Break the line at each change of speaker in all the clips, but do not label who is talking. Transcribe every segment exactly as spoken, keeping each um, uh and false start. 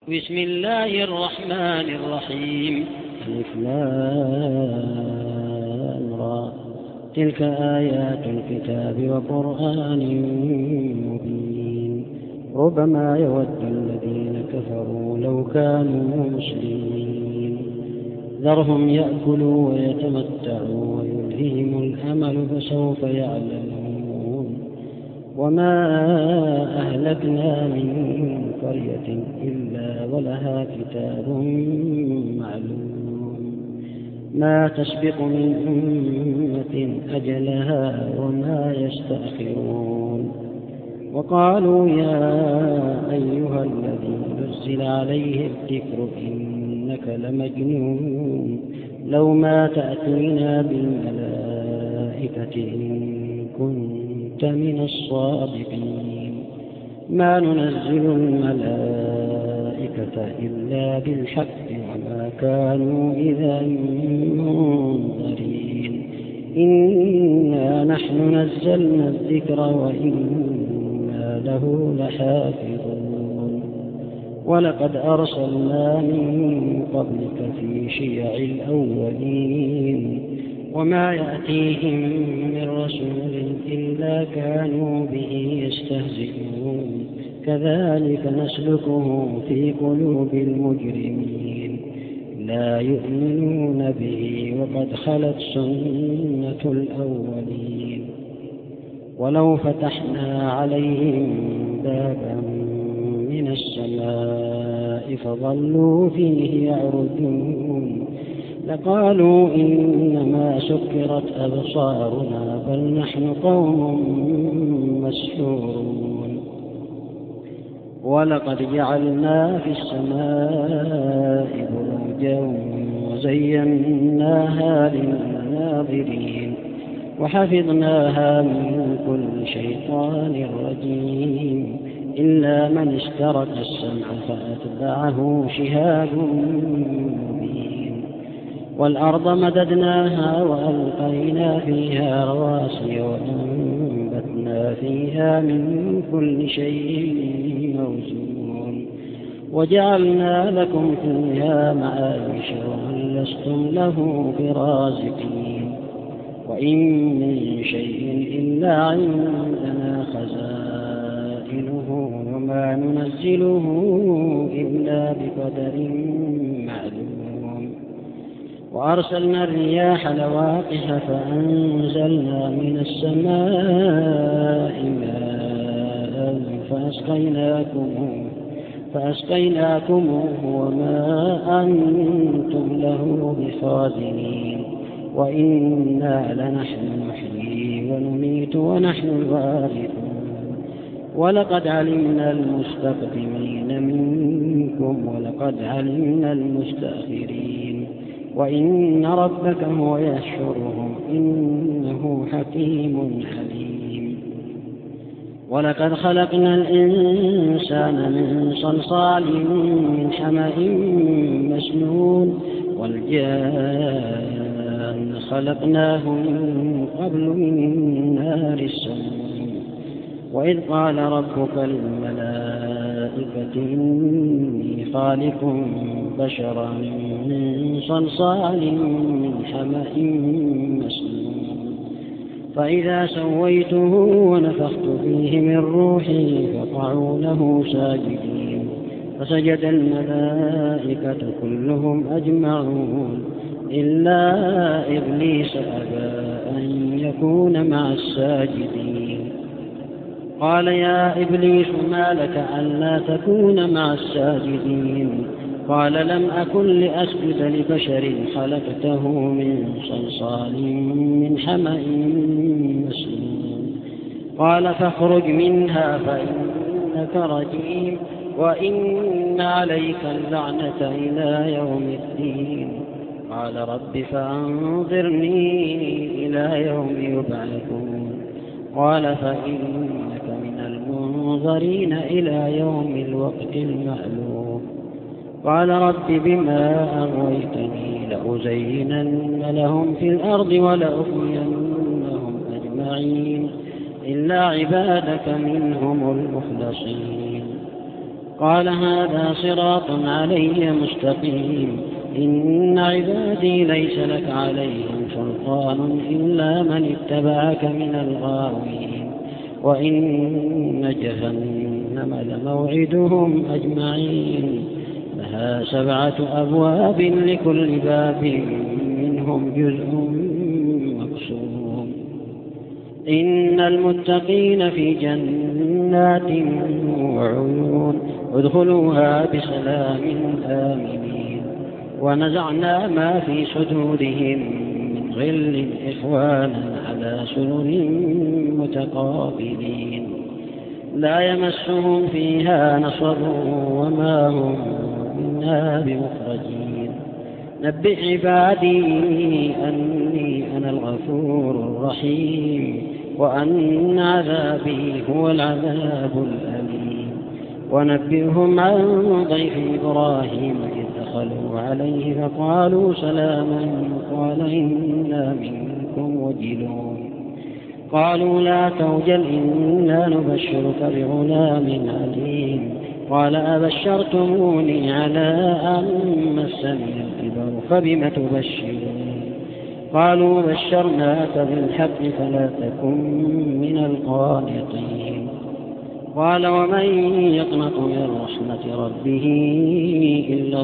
بسم الله الرحمن الرحيم.
ألف لام را. تلك آيات الكتاب وقرآن مبين. ربما يود الذين كفروا لو كانوا مسلمين. ذرهم يأكلوا ويتمتعوا ويلههم الأمل فسوف يعلمون. وما أهلكنا من قرية إلا ولها كتاب معلوم ما تسبق من أمة أجلها وما يستأخرون. وقالوا يا أيها الذي نزل عليه الذكر إنك لمجنون لو ما تأتينا بالملائكة إن كنت من الصادقين. ما ننزل الملائكة إلا بالحق وما كانوا إذا منظرين. إنا نحن نزلنا الذكر وإنا له لحافظون. ولقد أرسلنا من قبلك في شيع الأولين وما يأتيهم من رسول إلا كانوا به يستهزئون. كذلك نسلكه في قلوب المجرمين لا يؤمنون به وقد خلت سنة الأولين. ولو فتحنا عليهم بابا من السماء فظلوا فيه يعرجون لقالوا إنما سكرت أبصارنا بل نحن قوم مسحورون. ولقد جعلنا في السماء بروجا وزيناها للناظرين وحفظناها من كل شيطان رجيم إلا من استرق السمع فأتبعه شهاب مبين. والأرض مددناها وألقينا فيها رواسي وأنبتنا فيها من كل شيء موزون وجعلنا لكم فيها معايش ومن لستم له برازقين. وإن من شيء إلا عندنا خزائنه وما ننزله إلا بقدر معلوم. وأرسلنا الرياح لواقح فأنزلنا من السماء ماء فأسقيناكموه فأسقيناكموه وما أنتم له بخازنين. وإنا لنحن نحيي ونميت ونحن الوارثون. ولقد علمنا المستقدمين منكم ولقد علمنا المستأخرين. وإن ربك هو يحشرهم إنه حكيم عليم. ولقد خلقنا الإنسان من صلصال من حمأ مسنون والجان خلقناه من قبل من نار السموم. وإذ قال ربك للملائكة إني خالق بشرا من صلصال من حمأ مسنون فإذا سويته ونفخت فيه من روحي فقعوا له ساجدين. فسجد الملائكة كلهم أجمعون إلا إبليس أبى أن يكون مع الساجدين. قال يا إبليس ما لك ألا تكون مع الساجدين؟ قال لم أكن لأسجد لبشر خلقته من صلصال من حمأ مسنون. قال فاخرج منها فإنك رجيم وإن عليك اللعنة إلى يوم الدين. قال رب فأنظرني إلى يوم يبعثون. قال فإنك من المنظرين إلى يوم الوقت المعلوم. قال رب بما أغويتني لأزينن لهم في الأرض ولأغوينهم أجمعين إلا عبادك منهم المخلصين. قال هذا صراط علي مستقيم إن عبادي ليس لك عليهم سلطان إلا من اتبعك من الغاوين وإن جهنم لموعدهم أجمعين لها سبعة أبواب لكل باب منهم جزء مقسوم إن المتقين في جنات وعيون ادخلوها بسلام آمنين ونزعنا ما في صدورهم من غل إخوانا على سرر متقابلين لا يمسهم فيها نصب وما هم منها بمخرجين نبئ عبادي أني أنا الغفور الرحيم وأن عذابي هو العذاب الأليم ونبئهم عن ضيف إبراهيم إذ دخلوا عليه فقالوا سلاما قال إنا منكم وجلون قالوا لا توجل إنا نبشرك بغلام عليم قال أبشرتموني على أن مسني الكبر فبم تبشرون قالوا بشرناك بالحق فلا تكن من القانطين قال ومن يقنط من رحمة ربه إلا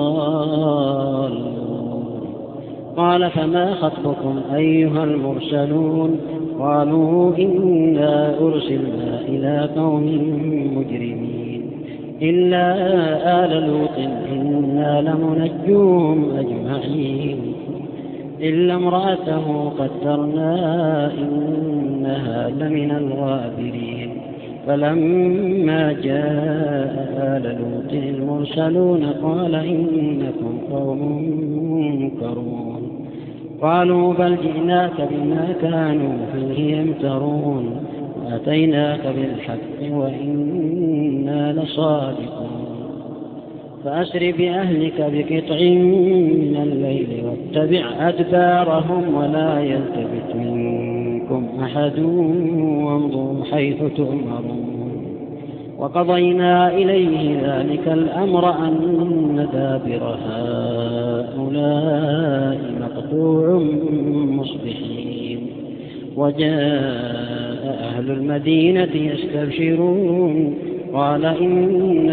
الضالون قال فما خطبكم أيها المرسلون قالوا إنا أرسلنا إلى قوم مجرمين إلا آل لوط إنا لمنجوهم أجمعين إلا امرأته قدرنا إنها لمن الغابرين فلما جاء آل لوط المرسلون قال إنكم قوم منكرون قالوا بل جئناك بما كانوا فيه يمترون وأتيناك بالحق وإنا لصادقون فأسر بأهلك بقطع من الليل واتبع أدبارهم ولا يلتفت منكم أحد وامضوا حيث تؤمرون وقضينا إليه ذلك الأمر أن دابر هؤلاء مقطوع مصبحين وجاء أهل المدينة يستبشرون قال إن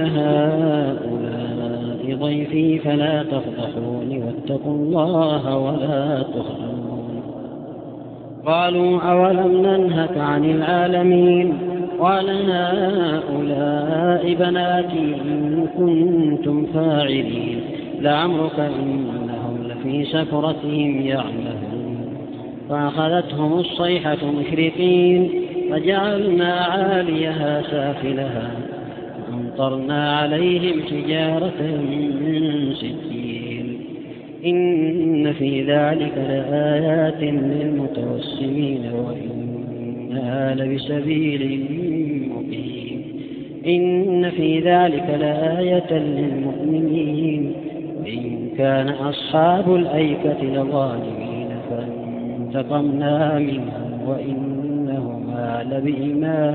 هؤلاء ضيفي فلا تفضحوني واتقوا الله ولا تخزون قالوا أولم ننهك عن العالمين قال هؤلاء بناتي إن كنتم فاعلين لعمرك إنهم لفي سكرتهم يعمهون فأخذتهم الصيحة مشرقين فجعلنا عاليها سافلها وأمطرنا عليهم حجارة من سجيل إن في ذلك لآيات للمتوسمين وإنها لبسبيل مقيم إن في ذلك لآية للمؤمنين وإن كان أصحاب الأيكة لظالمين فانتقمنا منهم وإنهما لبإمام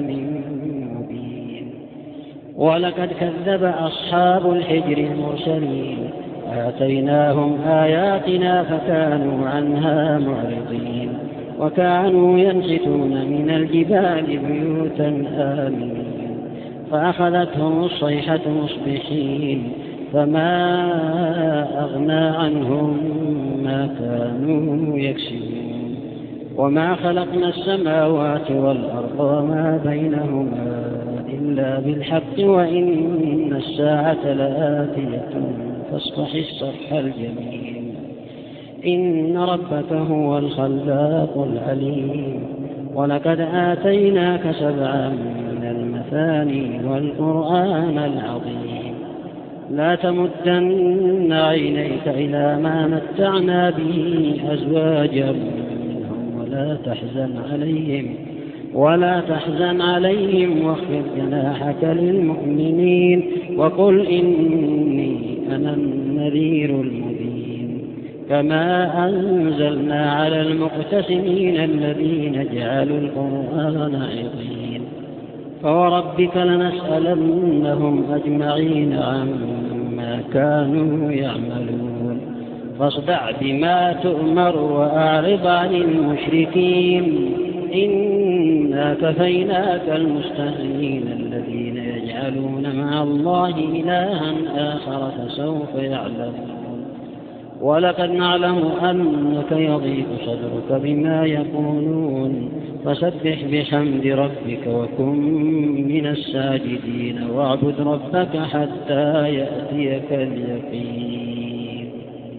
مبين ولقد كذب أصحاب الحجر المرسلين آتيناهم آياتنا فكانوا عنها معرضين وكانوا ينحتون من الجبال بيوتا آمنين فأخذتهم الصيحة مصبحين فما أغنى عنهم ما كانوا يكسبون وما خلقنا السماوات والأرض وما بينهما إلا بالحق وإن الساعة لآتية فاصفح الصفح الجميل إن ربك هو الخلاق العليم ولقد آتيناك سبعا من المثاني والقرآن العظيم لا تمدن عينيك إلى ما متعنا به أزواجا منهم ولا تحزن عليهم ولا تحزن عليهم واخفض جناحك للمؤمنين وقل إني أنا النذير المبين كما أنزلنا على المقتسمين الذين جعلوا القرآن عظيم فوربك لنسألنهم أجمعين عما كانوا يعملون فاصدع بما تؤمر وأعرض عن المشركين إنا كفيناك المستهزئين الذين يجعلون مع الله إلها آخر فسوف يعلمون ولقد نعلم أنك يضيق صدرك بما يقولون فسبح بحمد ربك وكن من الساجدين واعبد ربك حتى يأتيك اليقين.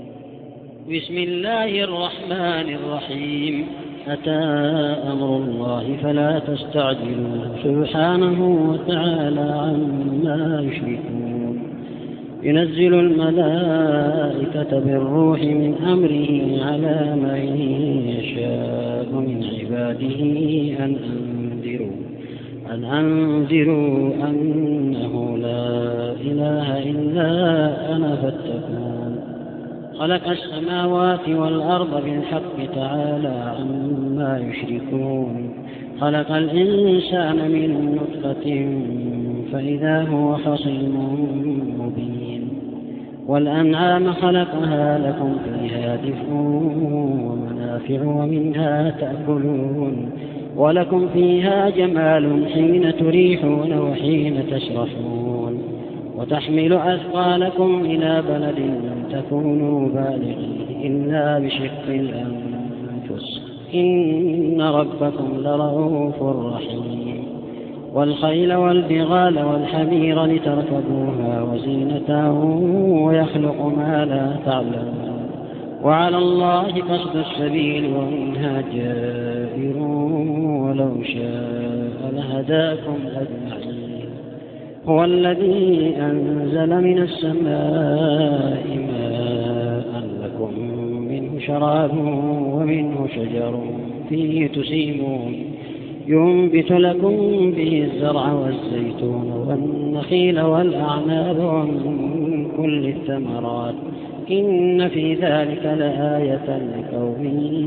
بسم الله الرحمن الرحيم. أتى أمر الله فلا تستعجلوه سبحانه وتعالى عما يشركون. ينزل الملائكة بالروح من أمره على من يشاء من عباده أن أنذروا أن أنذروا أنه لا إله إلا أنا فاتقون. خلق السماوات والأرض بالحق تعالى عما يشركون. خلق الإنسان من نطفة فإذا هو خصيم مبين. والأنعام خلقها لكم فيها دفء ومنافع ومنها تأكلون ولكم فيها جمال حين تريحون وحين تسرحون وتحمل أثقالكم إلى بلد لم تكونوا بالغيه إلا بشق الأنفس إن ربكم لرؤوف رحيم. والخيل والبغال والحمير لتركبوها وزينة ويخلق ما لا تعلمون وعلى الله قصد السبيل ومنها جائر ولو شاء لهداكم أجمعين. هو الذي أنزل من السماء ماء لكم منه شراب ومنه شجر فيه تسيمون ينبت لكم به الزرع والزيتون والنخيل والأعناب ومن كل الثمرات إن في ذلك لآية لقوم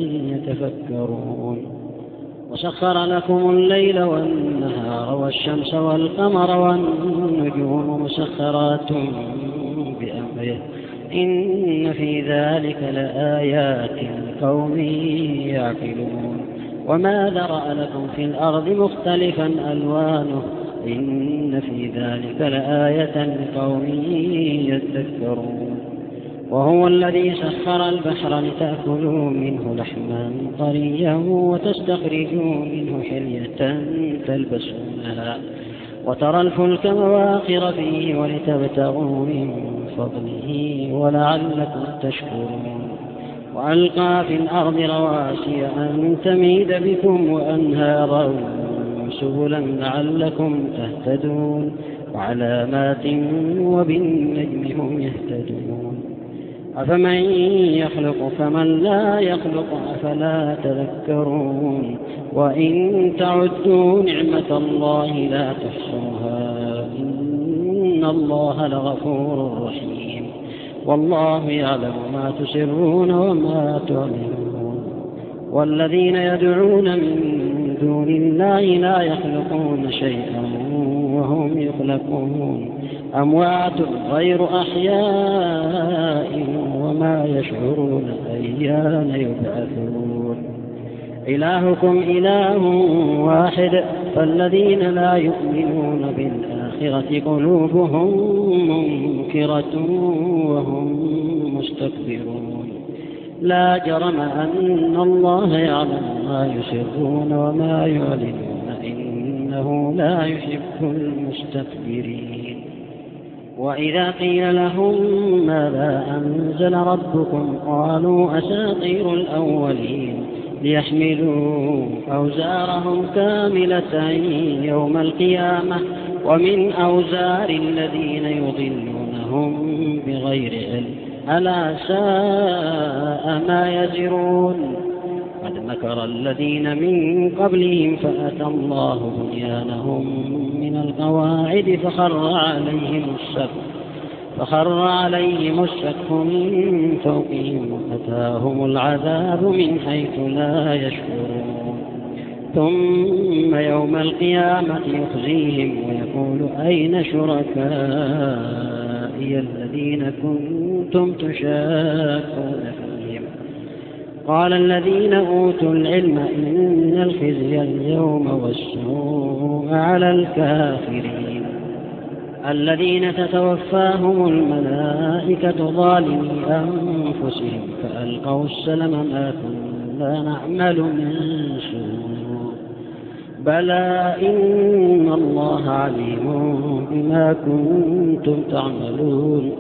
يتفكرون. وسخر لكم الليل والنهار والشمس والقمر والنجوم مسخرات بأمره إن في ذلك لآيات لقوم يعقلون. وما ذرأ لكم في الأرض مختلفا ألوانه إن في ذلك لآية لقوم يذكرون. وهو الذي سخر البحر لتأكلوا منه لحما طريا وتستخرجوا منه حلية تلبسونها وترى الفلك مواخر فيه ولتبتغوا من فضله ولعلكم تشكرون. وألقى في الأرض رواسي أن تميد بكم وأنهارا سبلا لعلكم تهتدون وعلامات وبالنجم هم يهتدون. أفمن يخلق كمن لا يخلق أفلا تذكرون. وإن تعدوا نعمة الله لا تحصوها إن الله لغفور رحيم. والله يعلم ما تسرون وما تعلنون. والذين يدعون من دون الله لا يخلقون شيئا وهم يخلقون أموات غير أحياء وما يشعرون أيان يبعثون. إلهكم إله واحد فالذين لا يؤمنون بالآخرة قلوبهم منكرة وهم مستكبرون. لا جرم أن الله يعلم ما يسرون وما يعلنون إنه لا يحب المستكبرين. وإذا قيل لهم ماذا أنزل ربكم قالوا أساطير الأولين ليحملوا أوزارهم كاملة يوم القيامة ومن أوزار الذين يضلونهم بغير علم ألا ساء ما يزرون. قد مكر الذين من قبلهم فأتى الله بنيانهم من القواعد فخر عليهم السقف فخر عليهم السقف من فوقهم وأتاهم العذاب من حيث لا يشعرون. ثم يوم القيامة يخزيهم ويقول أين شركائي الذين كنتم تشاكون فيهم قال الذين أوتوا العلم إن الخزي اليوم والسوء على الكافرين الذين تتوفاهم الملائكة ظالمي أنفسهم فألقوا السلم ما كنا نعمل من سوء بلى إن الله عليم بما كنتم تعملون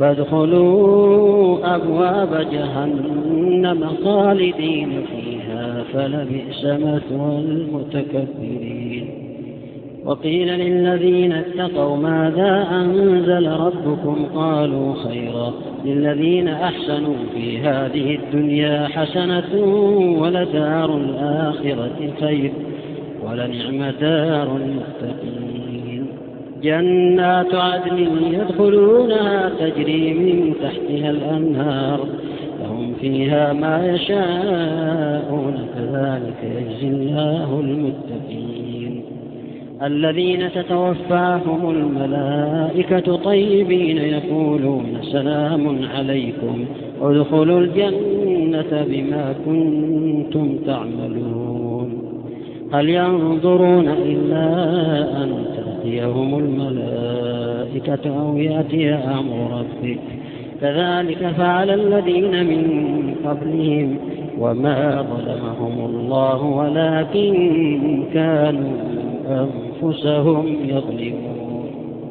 فادخلوا أبواب جهنم خالدين فيها فلبئس مثوى المتكبرين وقيل للذين اتقوا ماذا أنزل ربكم قالوا خيرا للذين أحسنوا في هذه الدنيا حسنة ولدار الآخرة خير ولنعم دار المتقين جنات عدن يدخلونها تجري من تحتها الأنهار لهم فيها ما يشاءون كذلك يجزي الله المتقين الذين تتوفاهم الملائكة طيبين يقولون سلام عليكم ادخلوا الجنة بما كنتم تعملون هل ينظرون إلا أن تأتيهم الملائكة أو يأتي أمر ربك كذلك فعل الذين من قبلهم وما ظلمهم الله ولكن كانوا أنفسهم يظلمون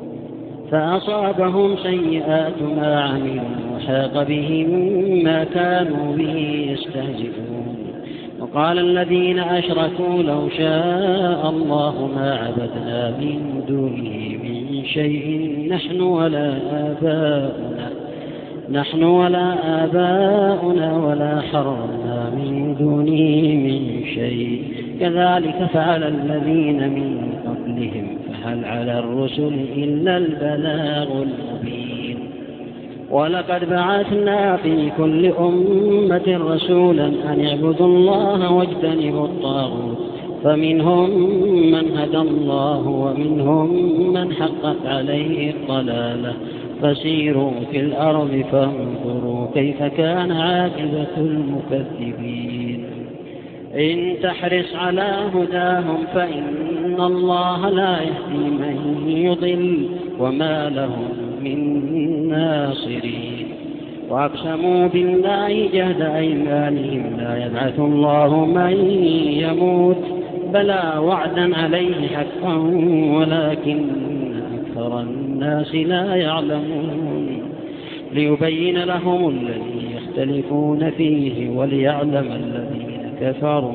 فأصابهم سيئات ما عملوا وحاق بهم ما كانوا به يستهزئون وقال الذين أشركوا لو شاء الله ما عبدنا من دونه من شيء نحن ولا آباؤنا نحن ولا آباؤنا ولا حرمنا من دونه من شيء كذلك فعل الذين من قبلهم فهل على الرسل إلا البلاغ المبين ولقد بعثنا في كل أمة رسولا أن اعبدوا الله واجتنبوا الطاغوت فمنهم من هدى الله ومنهم من حقت عليه الضلالة فسيروا في الأرض فانظروا كيف كان عاقبة المكذبين إن تحرص على هداهم فإن الله لا يهدي من يضل وما لهم من ناصرين وأقسموا بالله جهد أيمانهم لا يبعث الله من يموت بلى وعدا عليه حقا ولكن أكثر الناس لا يعلمون ليبين لهم الذي يختلفون فيه وليعلم الذين كفروا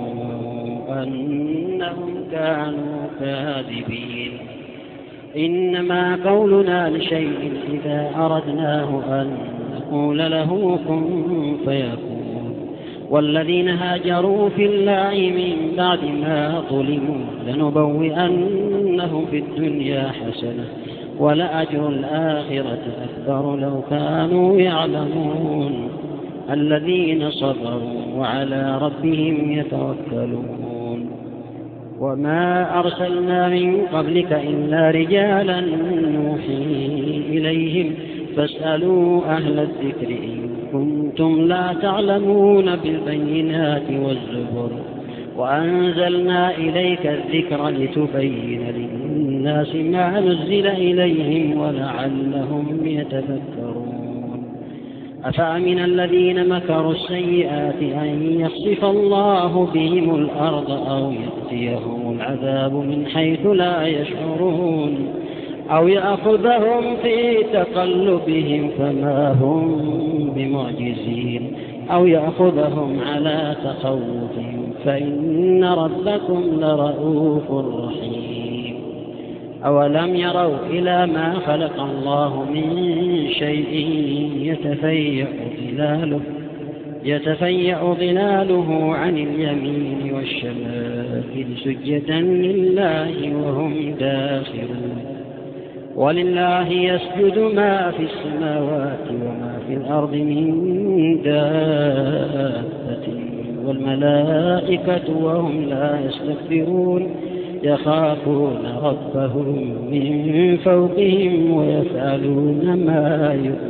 أنهم كانوا كاذبين إنما قولنا لشيء إذا أردناه أن نقول له كن فيكون والذين هاجروا في الله من بعد ما ظلموا لنبوئنهم في الدنيا حسنة ولأجر الآخرة أكبر لو كانوا يعلمون الذين صبروا وعلى ربهم يتوكلون وما أرسلنا من قبلك إلا رجالا نوحي إليهم فاسألوا أهل الذكر إن كنتم لا تعلمون بالبينات والزبر وأنزلنا إليك الذكر لتبين للناس ما نزل إليهم ولعلهم يتفكرون أفأمن الذين مكروا السيئات أن يخسف الله بهم الأرض أو يأتيهم العذاب من حيث لا يشعرون أو يأخذهم في تقلبهم فما هم بمعجزين أو يأخذهم على تخوف فإن ربكم لرؤوف رحيم أولم يروا إلى ما خلق الله من شيء يتفيأ ظلاله يتفيأ ظلاله عن اليمين والشمائل سجدا لله وهم داخرون ولله يسجد ما في السماوات وما في الأرض من دابة والملائكة وهم لا يستكبرون يخافون ربهم من فوقهم ويفعلون ما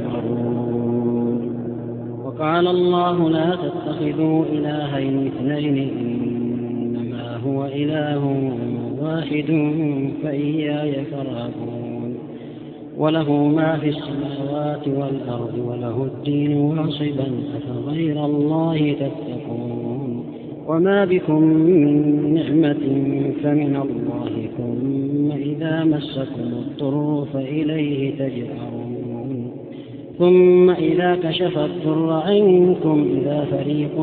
يؤمرون. وقال الله لا تتخذوا إلهين اثنين إنما هو إله واحد فإياي فارهبون. وله ما في السماوات والأرض وله الدين واصبا أفغير الله تتقون. وما بكم من نعمة فمن الله ثم إذا مسكم الضر فإليه تجأرون. ثم إذا كشف الضر عنكم إذا فريق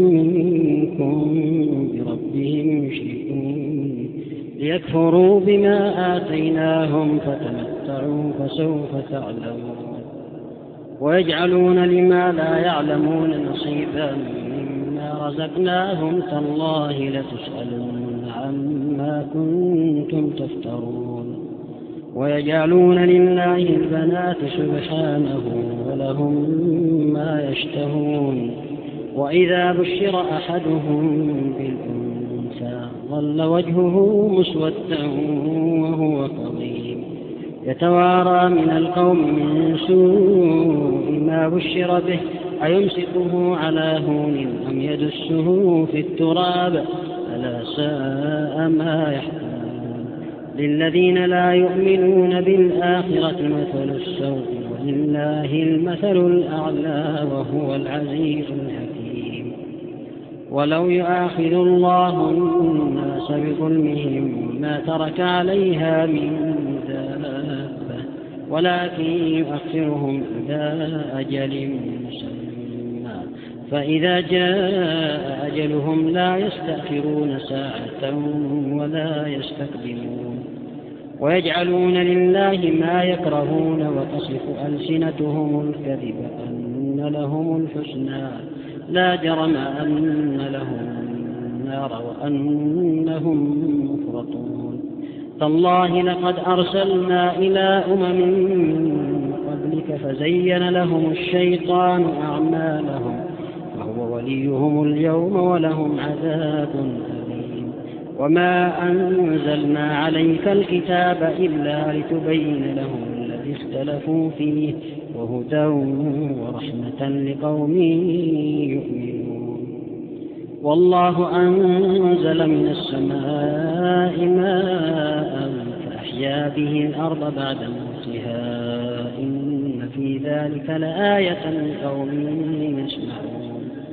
منكم بربهم يشركون ليكفروا بما آتيناهم فتمتعوا فسوف تعلمون. ويجعلون لما لا يعلمون نصيبا مما رزقناهم تالله لتسألن عما كنتم تفترون. ويجعلون لله البنات سبحانه ولهم ما يشتهون. وإذا بشر أحدهم بالأنثى ظل وجهه مسودا وهو كظيم يتوارى من القوم من سوء ما بشر به أيمسكه على هون أم يدسه في التراب ألا ساء ما يحكمون. للذين لا يؤمنون بالآخرة مثل السوء ولله المثل الأعلى وهو العزيز الحكيم. ولو يؤاخذ الله الناس بظلمهم ما ترك عليها من دابة ولكن يؤخرهم إلى أجل مسمى فإذا جاء أجلهم لا يستأخرون ساعة ولا يستقدمون. ويجعلون لله ما يكرهون وتصف ألسنتهم الكذب أن لهم الحسنى لا جرم أن لهم النار وأنهم مفرطون. تالله لقد أرسلنا إلى أمم من قبلك فزين لهم الشيطان أعمالهم وهو وليهم اليوم ولهم عذاب أليم. وما أنزلنا عليك الكتاب إلا لتبين لهم الذي اختلفوا فيه وهدى ورحمة لقوم يؤمنون. والله أنزل من السماء ماء فأحيا به الأرض بعد موتها إن في ذلك لآية لقوم يسمعون.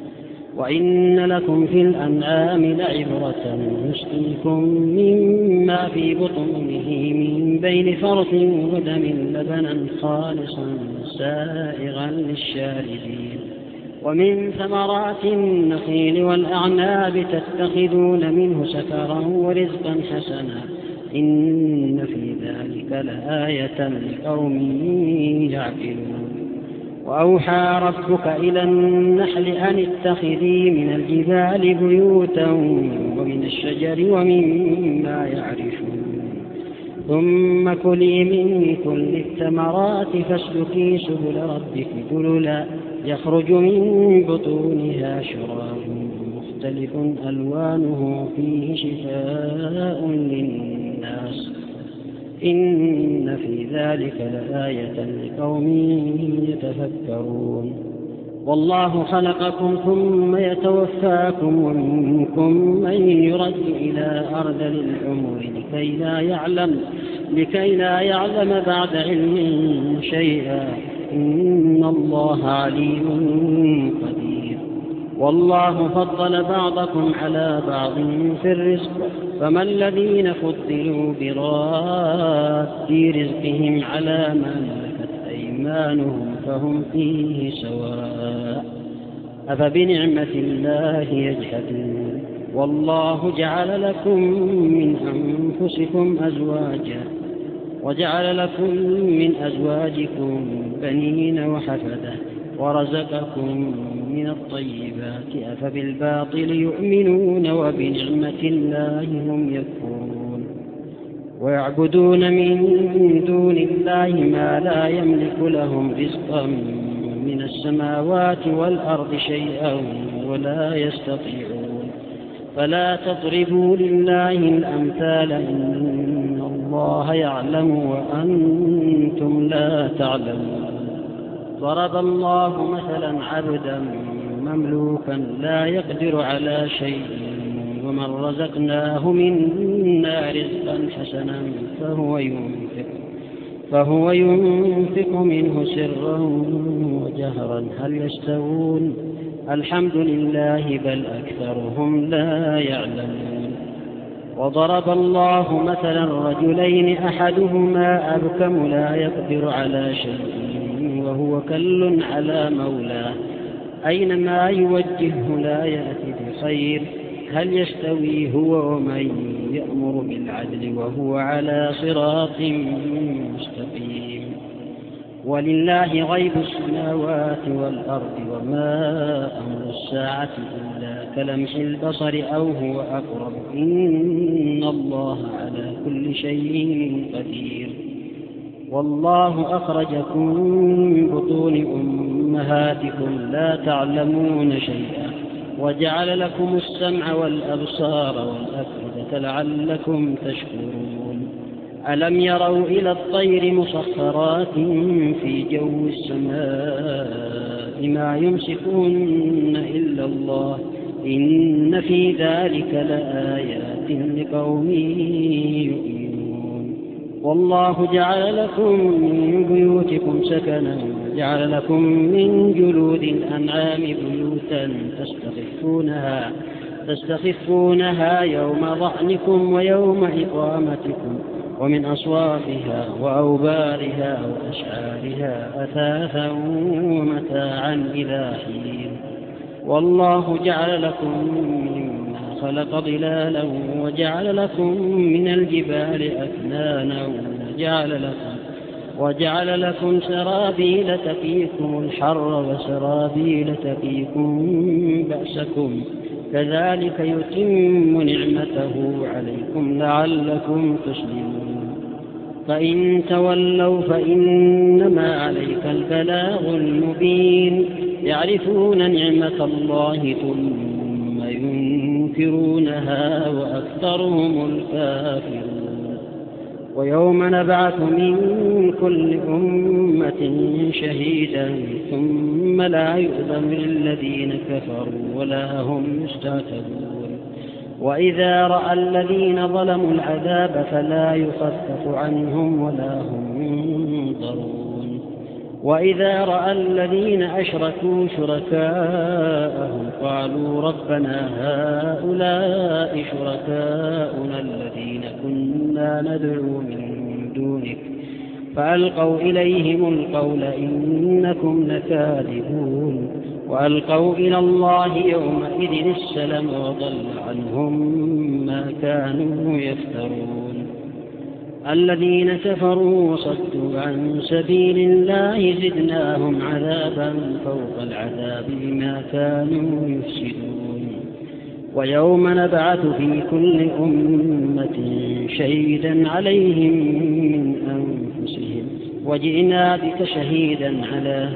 وإن لكم في الأنعام لعبرة نسقيكم مما في بطونه من بين فرث ودم لبنا خالصا سائغا للشاربين. ومن ثمرات النخيل والأعناب تتخذون منه سكرا ورزقا حسنا إن في ذلك لآية لقوم يعقلون. وأوحى ربك إلى النحل أن اتخذي من الجبال بيوتا ومن الشجر ومما يعرشون ثم كلي من كل الثمرات فاسلكي سبل ربك ذللا يخرج من بطونها شراب مختلف ألوانه فيه شفاء للناس إن في ذلك لآية لقوم يتفكرون. والله خلقكم ثم يتوفاكم ومنكم من يرد إلى أرذل العمر لكي لا يعلم لكي لا يعلم بعد علم شيئا إن الله عليم قدير. والله فضل بعضكم على بعض في الرزق فما الذين فضلوا براد رزقهم على ما ملكت أيمانهم فهم فيه سواء أفبنعمة الله يجحدون. والله جعل لكم من أنفسكم أزواجا وجعل لكم من أزواجكم بنين وحفدة ورزقكم من الطيبات أفبالباطل يؤمنون وبنعمة الله هم يكفرون. ويعبدون من دون الله ما لا يملك لهم رزقا من السماوات والأرض شيئا ولا يستطيعون فلا تضربوا لله الأمثال إن الله يعلم وأنتم لا تعلمون ضرب الله مثلا عبدا مملوكا لا يقدر على شيء ومن رزقناه منا رزقا حسنا فهو ينفق فهو ينفق منه سرا وجهرا هل يستوون الحمد لله بل أكثرهم لا يعلمون وضرب الله مثلا رجلين أحدهما أبكم لا يقدر على شيء وهو كل على مولاه أينما يوجهه لا يأتي بخير هل يستوي هو ومن يأمر بالعدل وهو على صراط مستقيم ولله غيب السماوات والأرض وما أمر الساعة إلا كلمح البصر أو هو أقرب إن الله على كل شيء قدير والله أخرجكم من بطون أمهاتكم لا تعلمون شيئا وجعل لكم السمع والأبصار والأفئدة لعلكم تشكرون ألم يروا إلى الطير مسخرات في جو السماء ما يمسكون إلا الله إن في ذلك لآيات لقوم يؤمنون والله جعل لكم من بيوتكم سكنا جعل لكم من جلود الأنعام بيوتا تستخفونها تستخفونها يوم ضعنكم ويوم إقامتكم ومن أصوافها وأوبارها وأشعارها أثاثا ومتاعا إلى حين والله جعل لكم مما خلق ظلالا وجعل لكم من الجبال أكنانا وجعل لكم وجعل لكم سرابيل تقيكم الحر وسرابيل تقيكم بأسكم كذلك يتم نعمته عليكم لعلكم تسلمون فإن تولوا فإنما عليك البلاغ المبين يعرفون نعمة الله ثم ينكرونها وأكثرهم الكافرون ويوم نبعث من كل أمة شهيدا ثم لا يؤذن للذين كفروا ولا هم يستعتبون وإذا رأى الذين ظلموا العذاب فلا يخفف عنهم ولا هم ينظرون وإذا رأى الذين أشركوا شركاءهم قالوا ربنا هؤلاء شركاؤنا الذين كنا ندعو من دونك فألقوا إليهم القول إنكم لكاذبون وألقوا إلى الله يومئذ السلم وضل عنهم ما كانوا يفترون الذين كفروا وصدوا عن سبيل الله زدناهم عذابا فوق العذاب بما كانوا يفسدون ويوم نبعث في كل أمة شهيدا عليهم من أنفسهم وجئنا بك شهيدا على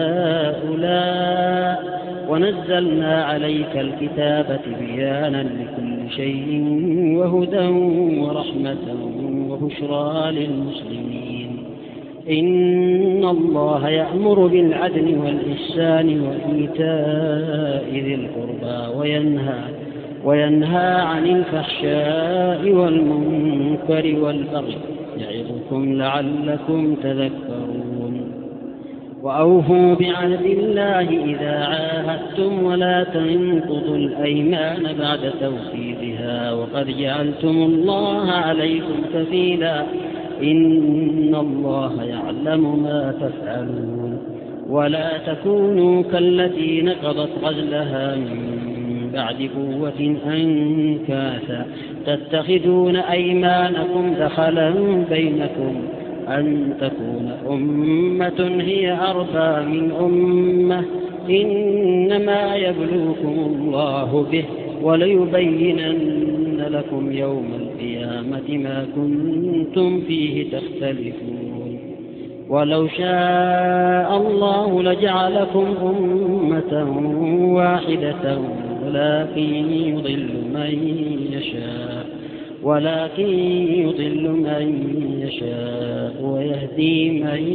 هؤلاء ونزلنا عليك الكتاب بيانا لكل شيء وهدى ورحمة وبشرى للمسلمين إن الله يأمر بالعدل والإحسان وإيتاء ذي القربى وينهى وينهى عن الفحشاء والمنكر والبغي يعظكم لعلكم تذكرون وأوفوا بعهد الله إذا عاهدتم ولا تنقضوا الأيمان بعد توكيدها وقد جعلتم الله عليكم كفيلا إن الله يعلم ما تفعلون ولا تكونوا كالتي نقضت غزلها من بعد قوة أنكاثا تتخذون أيمانكم دخلا بينكم أن تكون أمة هي أربى من أمة إنما يبلوكم الله به وليبينن لكم يوم القيامة ما كنتم فيه تختلفون ولو شاء الله لجعلكم أمة واحدة ولكن يضل من يشاء ولكن يضل من يشاء ويهدي من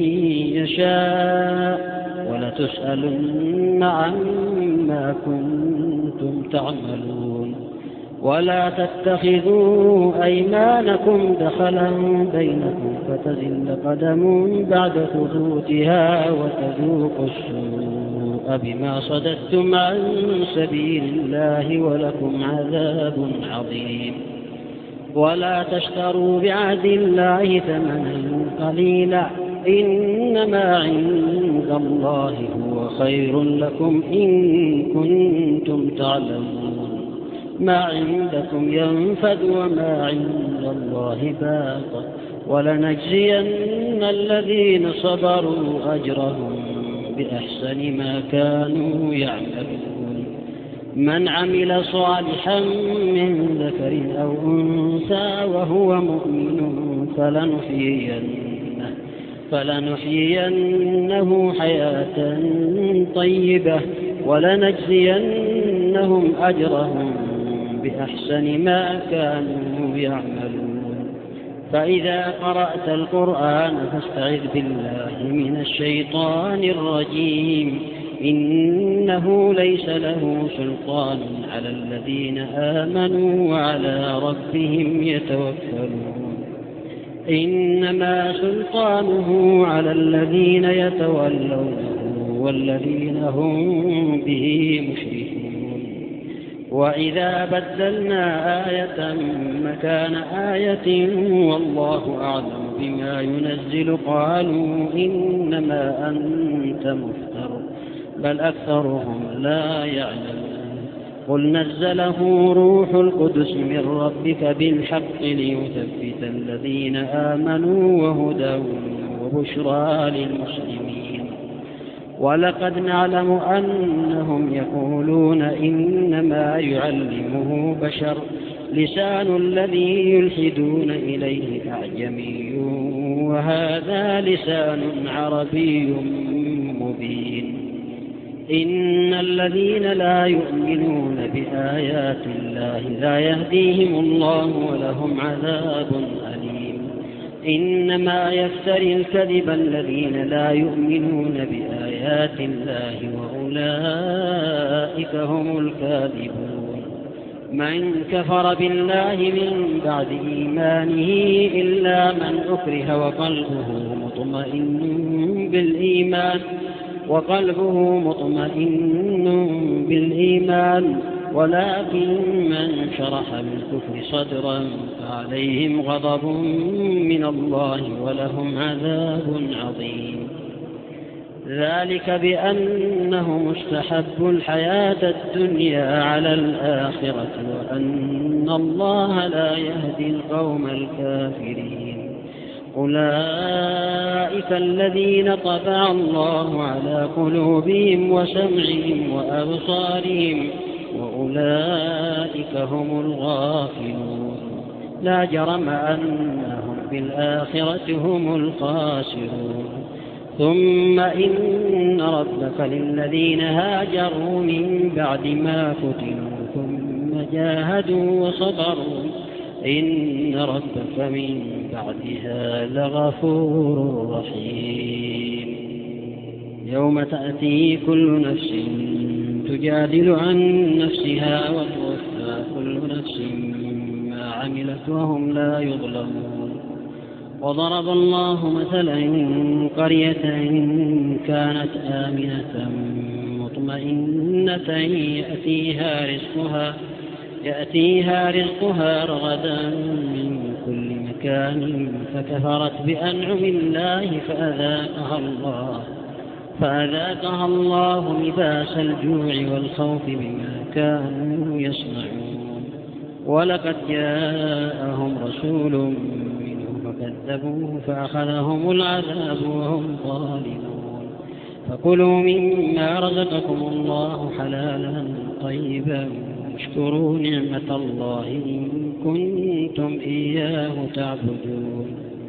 يشاء ولتسألن عما كنتم تعملون. ولا تتخذوا أيمانكم دخلا بينكم فتزل قدم بعد ثبوتها وتذوقوا السوء بما صددتم عن سبيل الله ولكم عذاب عظيم. ولا تشتروا بعهد الله ثمنا قليلا إنما عند الله هو خير لكم إن كنتم تعلمون. ما عندكم ينفد وما عند الله باق ولنجزين الذين صبروا أجرهم بأحسن ما كانوا يعملون. من عمل صالحا من ذكر أو أنثى وهو مؤمن فلنحيينه, فلنحيينه حياة طيبة ولنجزينهم أجرهم بأحسن ما كانوا يعملون. فإذا قرأت القرآن فاستعذ بالله من الشيطان الرجيم إنه ليس له سلطان على الذين آمنوا وعلى ربهم يتوكلون. إنما سلطانه على الذين يتولونه والذين هم به مشركون. وإذا بدلنا آية مكان آية والله أعلم بما ينزل قالوا إنما أنت مفتر بل أكثرهم لا يعلمون. قل نزله روح القدس من ربك بالحق ليثبت الذين آمنوا وهدى وبشرى للمسلمين. ولقد نعلم أنهم يقولون إنما يعلمه بشر لسان الذي يلحدون إليه أعجمي وهذا لسان عربي مبين. إن الذين لا يؤمنون بآيات الله لا يهديهم الله ولهم عذاب أليم. إنما يفتري الكذب الذين لا يؤمنون بآيات الله وأولئك هم الكاذبون. من كفر بالله من بعد إيمانه إلا من أكره وقلبه مطمئن بالإيمان وقلبه مطمئن بالإيمان ولكن من شرح بالكفر صدرا فعليهم غضب من الله ولهم عذاب عظيم. ذلك بأنهم استحبوا الحياة الدنيا على الآخرة وأن الله لا يهدي القوم الكافرين. أولئك الذين طبع الله على قلوبهم وسمعهم وأبصارهم وأولئك هم الغافلون. لا جرم أنهم في الآخرة هم الخاسرون. ثم إن ربك للذين هاجروا من بعد ما فتنوا ثم جاهدوا وصبروا إن ربك من بعدها لغفور رحيم. يوم تأتي كل نفس تجادل عن نفسها وتوفى كل نفس ما عملت وهم لا يظلمون. وضرب الله مثلا قرية كانت آمنة مطمئنة يأتيها رزقها يأتيها رزقها رغدا من كل مكان فكفرت بأنعم الله فأذاقها الله فأذاقها الله لباس الجوع والخوف بما كانوا يصنعون. ولقد جاءهم رسول منهم فكذبوه فأخذهم العذاب وهم ظالمون. فكلوا مما رزقكم الله حلالا طيبا واشكروا نعمة الله إن كنتم إياه تعبدون.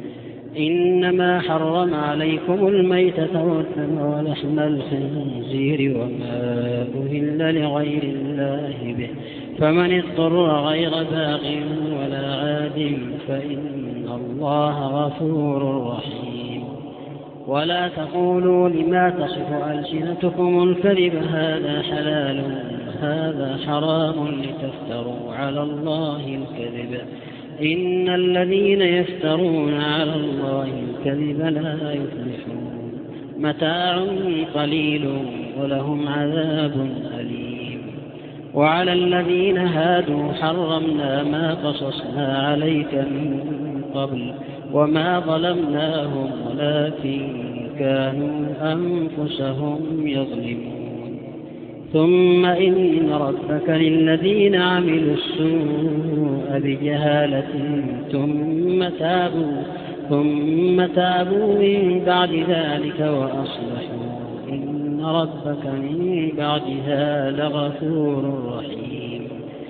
إنما حرم عليكم الميتة والدم ولحم الخنزير وما أهل لغير الله به، فمن اضطر غير باغ ولا عاد فإن الله غفور رحيم. ولا تقولوا لما تصف ألسنتكم الكذب هذا حلال هذا حرام لتفتروا على الله الكذب، إن الذين يفترون على الله الكذب لا يفلحون. متاع قليل ولهم عذاب أليم. وعلى الذين هادوا حرمنا ما قصصنا عليك من قبل وما ظلمناهم ولكن كانوا أنفسهم يظلمون. ثم إن ربك للذين عملوا السوء بجهالة ثم تابوا ثم تابوا من بعد ذلك وأصلحوا إن ربك من بعدها لغفور رحيم.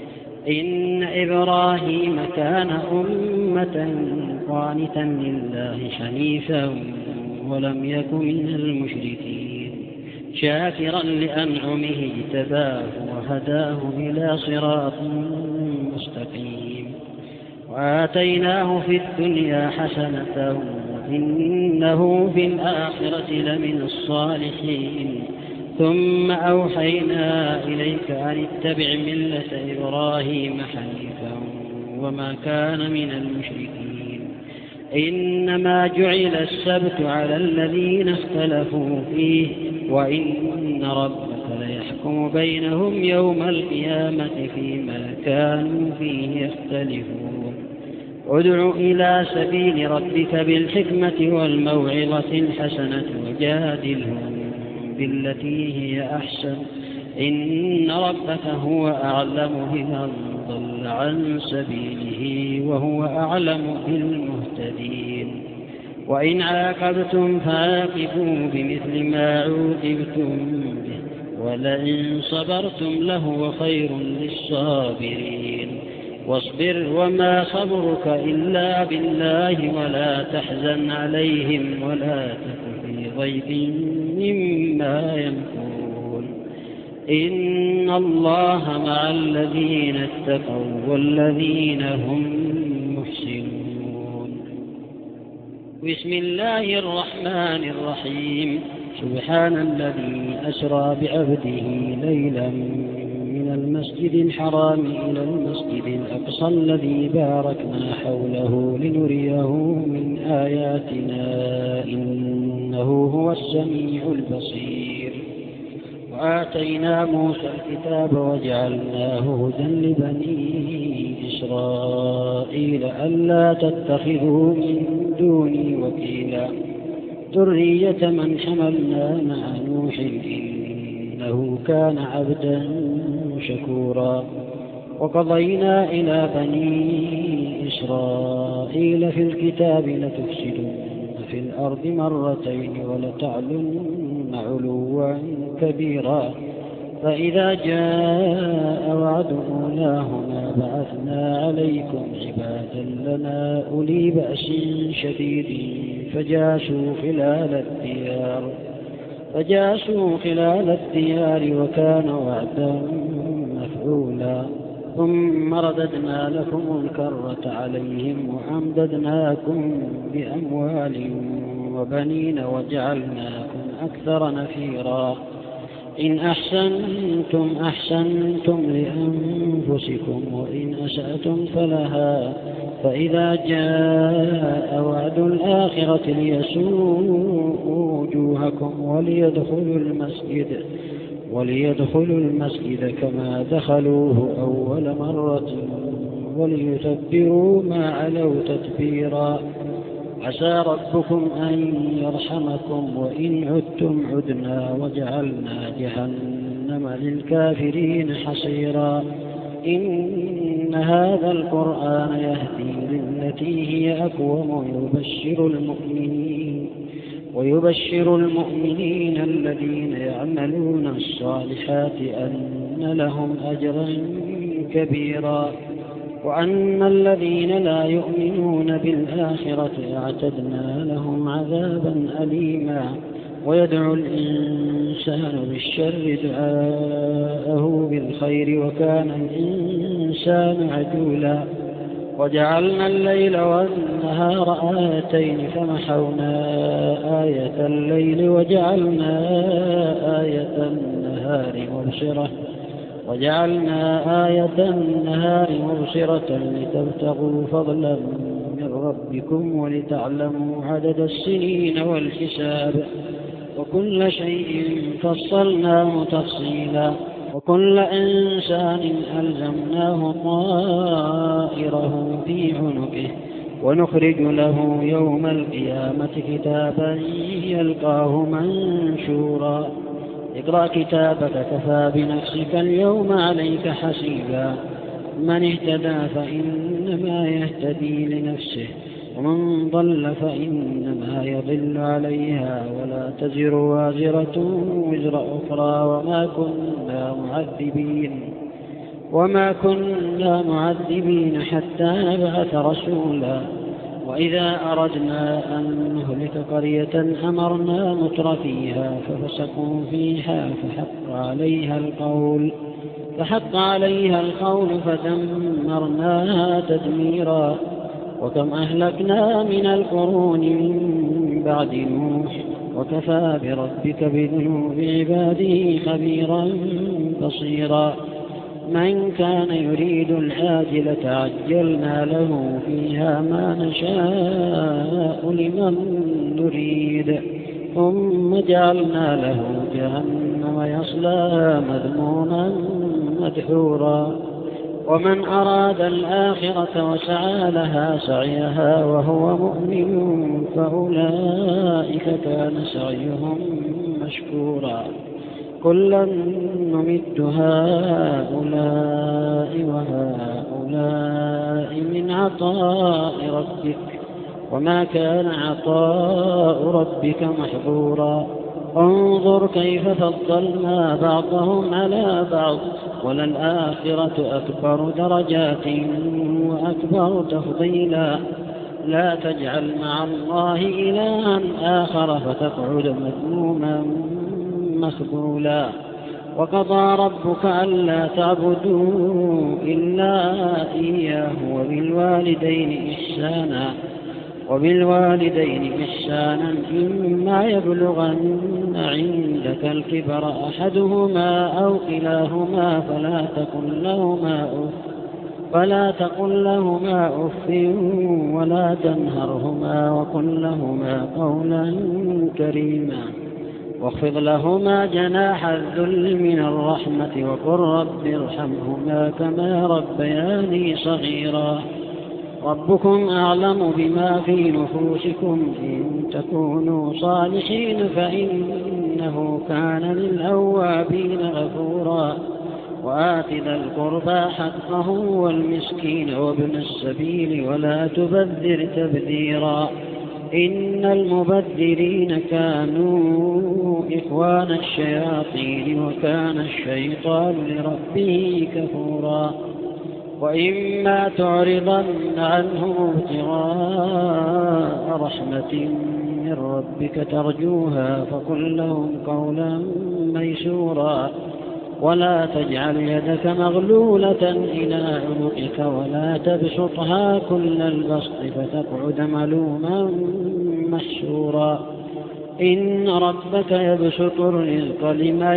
إن إبراهيم كان أمة قانتا لله حنيفا ولم يك من المشركين، شاكرا لأنعمه اجتباه وهداه إلى صراط مستقيم. وآتيناه في الدنيا حسنة وإنه في الآخرة لمن الصالحين. ثم أوحينا إليك أن اتبع ملة إبراهيم حنيفا وما كان من المشركين. إنما جعل السبت على الذين اختلفوا فيه وإن ربك ليحكم بينهم يوم القيامة فيما كانوا فيه يختلفون. ادع إلى سبيل ربك بالحكمة والموعظة الحسنة وجادلهم بالتي هي أحسن إن ربك هو أعلم بمن ضل عن سبيله وهو أعلم بالمهتدين. وإن عاقبتم فعاقبوا بمثل ما عوقبتم به ولئن صبرتم لهو خير للصابرين. واصبر وما صبرك إلا بالله ولا تحزن عليهم ولا تك في ضيق مما يمكرون. إن الله مع الذين اتقوا والذين هم محسنون. بسم الله الرحمن الرحيم. سبحان الذي أسرى بعبده ليلا من المسجد الحرام إلى المسجد الأقصى الذي باركنا حوله لنريه من آياتنا إنه هو السميع البصير. وآتينا موسى الكتاب وجعلناه هدى لبني إسرائيل ألا تتخذوا من دوني وكيلا ذرية من حملنا مع نوح إنه كان عبدا شكورا. وقضينا إلى بني إسرائيل في الكتاب لتفسدن في الأرض مرتين ولتعلن علوا كبيرا. فإذا جاء وعد أولاهما بعثنا عليكم عبادا لنا أولي بأس شديد فجاسوا خلال الديار فجاسوا خلال الديار وكان وعدا مفعولا. ثم رددنا لكم الكرة عليهم وأمددناكم بأموال وبنين وجعلناكم أكثر نفيرا. إن أحسنتم أحسنتم لأنفسكم وإن أسأتم فلها. فإذا جاء وعد الآخرة ليسوءوا وجوهكم وليدخلوا المسجد وليدخلوا المسجد كما دخلوه أول مرة وليتبروا ما علوا تتبيرا. عسى ربكم أن يرحمكم وإن عدتم عدنا وجعلنا جهنم للكافرين حصيرا. إن هذا القرآن يهدي للتي هي أقوم ويبشر المؤمنين ويبشر المؤمنين الذين يعملون الصالحات أن لهم أجرا كبيرا. وأن الذين لا يؤمنون بالآخرة أعتدنا لهم عذابا أليما ويدعو الإنسان بالشر دعاءه بالخير وكان الإنسان عجولا وجعلنا الليل والنهار آيتين فمحونا آية الليل وجعلنا آية النهار مبصرة وجعلنا آية النهار مبصرة لتبتغوا فضلا من ربكم ولتعلموا عدد السنين والحساب وكل شيء فصلناه تفصيلا وكل إنسان ألزمناه طائره في عنقه ونخرج له يوم القيامة كتابا يلقاه منشورا اقرأ كتابك كفى بنفسك اليوم عليك حسيبا من اهتدى فإنما يهتدي لنفسه ومن ضل فإنما يضل عليها ولا تزر وازرة وزر أخرى وما كنا معذبين وما كنا معذبين حتى نبعث رسولا وإذا أردنا أن نهلك قرية أمرنا مترفيها ففسقوا فيها فحق عليها القول فحق عليها القول فدمرناها تدميرا وكم أهلكنا من القرون من بعد نوح وكفى بربك بذنوب عباده خبيرا بصيرا من كان يريد العاجلة عجلنا له فيها ما نشاء لمن نريد ثم جعلنا له جهنم يصلى مذموما مدحورا ومن أراد الآخرة وسعى لها سعيها وهو مؤمن فأولئك كان سعيهم مشكورا كلا نمد هؤلاء وهؤلاء من عطاء ربك وما كان عطاء ربك محظورا انظر كيف فضلنا بعضهم على بعض وللآخرة أكبر درجات وأكبر تفضيلا لا تجعل مع الله إلها آخر فتقعد مذموما مخذولا وقضى ربك ألا تعبدوا إلا إياه وبالوالدين إحسانا وبالوالدين إحسانا إما يبلغن عندك الكبر أحدهما أو كلاهما فلا تقل لهما أف فلا تقل لهما أف ولا تنهرهما وقل لهما قولا كريما واخفض لهما جناح الذل من الرحمة وقل رب ارحمهما كما ربياني صغيرا ربكم أعلم بما في نفوسكم إن تكونوا صالحين فإنه كان للأوابين غفورا وآت ذا القربى حقه والمسكين وابن السبيل ولا تبذر تبذيرا إن المبذرين كانوا إخوان الشياطين وكان الشيطان لربه كفورا وإما تعرضن عنهم ابتغاء رحمة من ربك ترجوها فقل لهم قولا ميسورا ولا تجعل يدك مغلولة إلى عنقك ولا تبسطها كل البسط فتقعد ملوما محسورا إن ربك يبسط الرزق لمن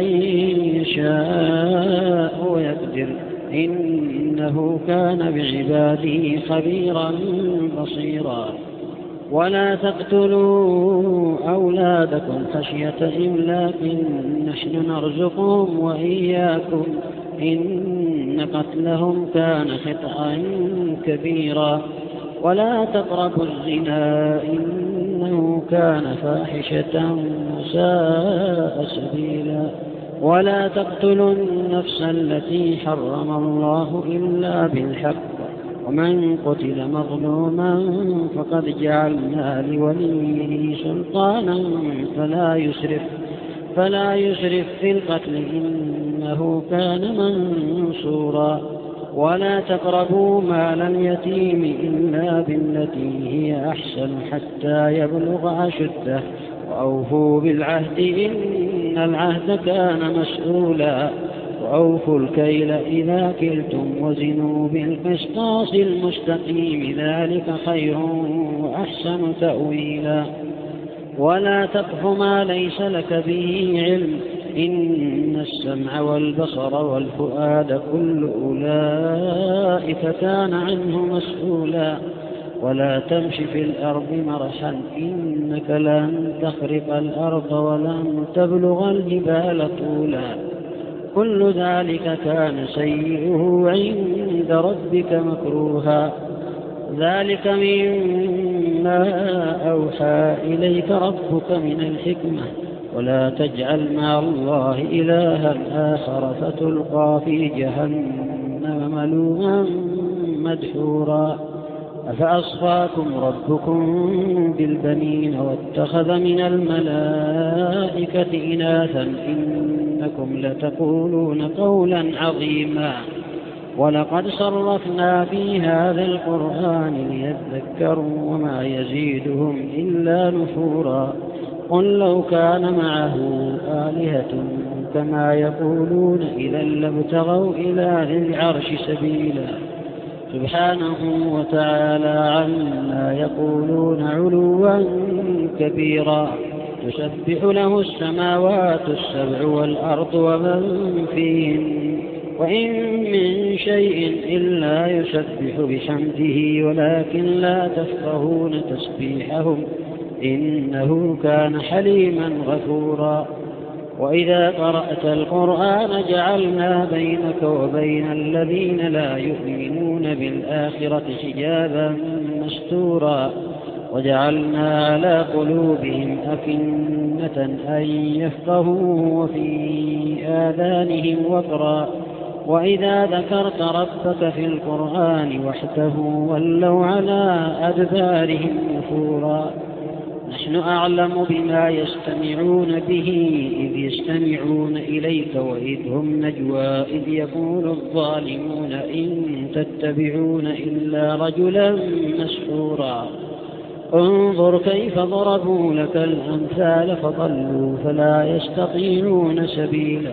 يشاء ويقدر إنه كان بعباده خبيرا بصيرا ولا تقتلوا أولادكم خشية إملاق نحن نرزقهم وإياكم إن قتلهم كان خطأ كبيرا ولا تقربوا الزنا إنه كان فاحشة وساء سبيلا ولا تقتلوا النفس التي حرم الله إلا بالحق ومن قتل مظلوما فقد جعلنا لوليه سلطانا فلا يسرف فلا يسرف في القتل إنه كان منصورا ولا تقربوا مال اليتيم إلا بالتي هي أحسن حتى يبلغ أشده وأوفوا بالعهد إن العهد كان مسؤولا وأوفوا الكيل إذا كلتم وزنوا بالقسطاس المستقيم ذلك خير وأحسن تأويلا ولا تقف ما ليس لك به علم إن السمع والبصر والفؤاد كل أولئك كان عنه مسؤولا ولا تمش في الأرض مرحا إنك لن تخرق الأرض ولن تبلغ الجبال طولا كل ذلك كان سيئه عند ربك مكروها ذلك مما أوحى إليك ربك من الحكمة ولا تجعل مع الله إلها آخر فتلقى في جهنم ملوما مدحورا أفأصفاكم ربكم بالبنين واتخذ من الملائكة إناثا إنكم لتقولون قولا عظيما ولقد صرفنا في هذا القرآن ليذكروا وما يزيدهم إلا نفورا قل لو كان معه آلهة كما يقولون إذا لابتغوا إلى ذي العرش سبيلا سبحانه وتعالى عما يقولون علوا كبيرا تسبح له السماوات السبع والأرض ومن فيهن وإن من شيء إلا يسبح بحمده ولكن لا تفقهون تسبيحهم إنه كان حليما غفورا وإذا قرأت القرآن جعلنا بينك وبين الذين لا يؤمنون بالآخرة حجابا مستورا وجعلنا على قلوبهم أكنة أن يفقهوا وفي آذانهم وقرا وإذا ذكرت ربك في القرآن وحده ولوا على أدبارهم نفورا نحن أعلم بما يستمعون به إذ يستمعون إليك وإذ هم نجوى إذ يقول الظالمون إن تتبعون إلا رجلا مسحورا انظر كيف ضربوا لك الأمثال فضلوا فلا يستطيعون سبيلا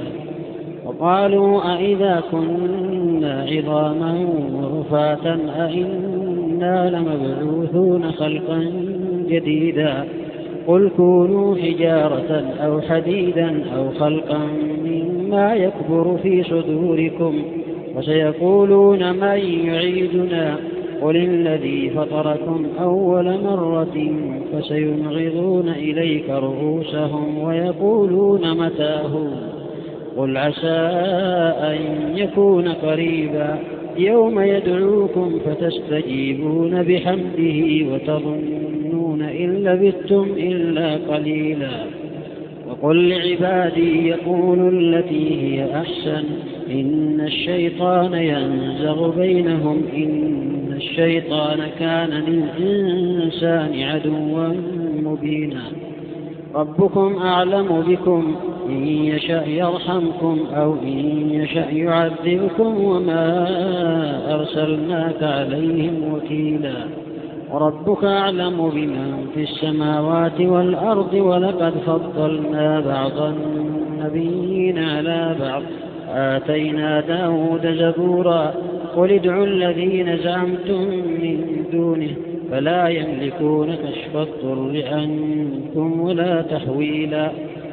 وقالوا أئذا كنا عظاما ورفاتا أئنا لمبعوثون خلقا جديدا قل كونوا حجارة أو حديدا أو خلقا مما يكبر في صدوركم وسيقولون من يعيدنا قل الذي فطركم أول مرة فسينغضون إليك رؤوسهم ويقولون متاه قل عسى أن يكون قريبا يوم يدعوكم فتستجيبون بحمده وتظنون إن لبثتم إلا قليلا وقل لعبادي يقولوا التي هي أحسن إن الشيطان ينزغ بينهم إن الشيطان كان للإنسان عدوا مبينا ربكم أعلم بكم إن يشأ يرحمكم أو إن يشأ يعذبكم وما أرسلناك عليهم وكيلا وربك أعلم بمن في السماوات والأرض ولقد فضلنا بعض النبيين على بعض آتينا داود زبورا قل ادعوا الذين زعمتم من دونه فلا يملكون كشف الضر عنكم ولا تحويلا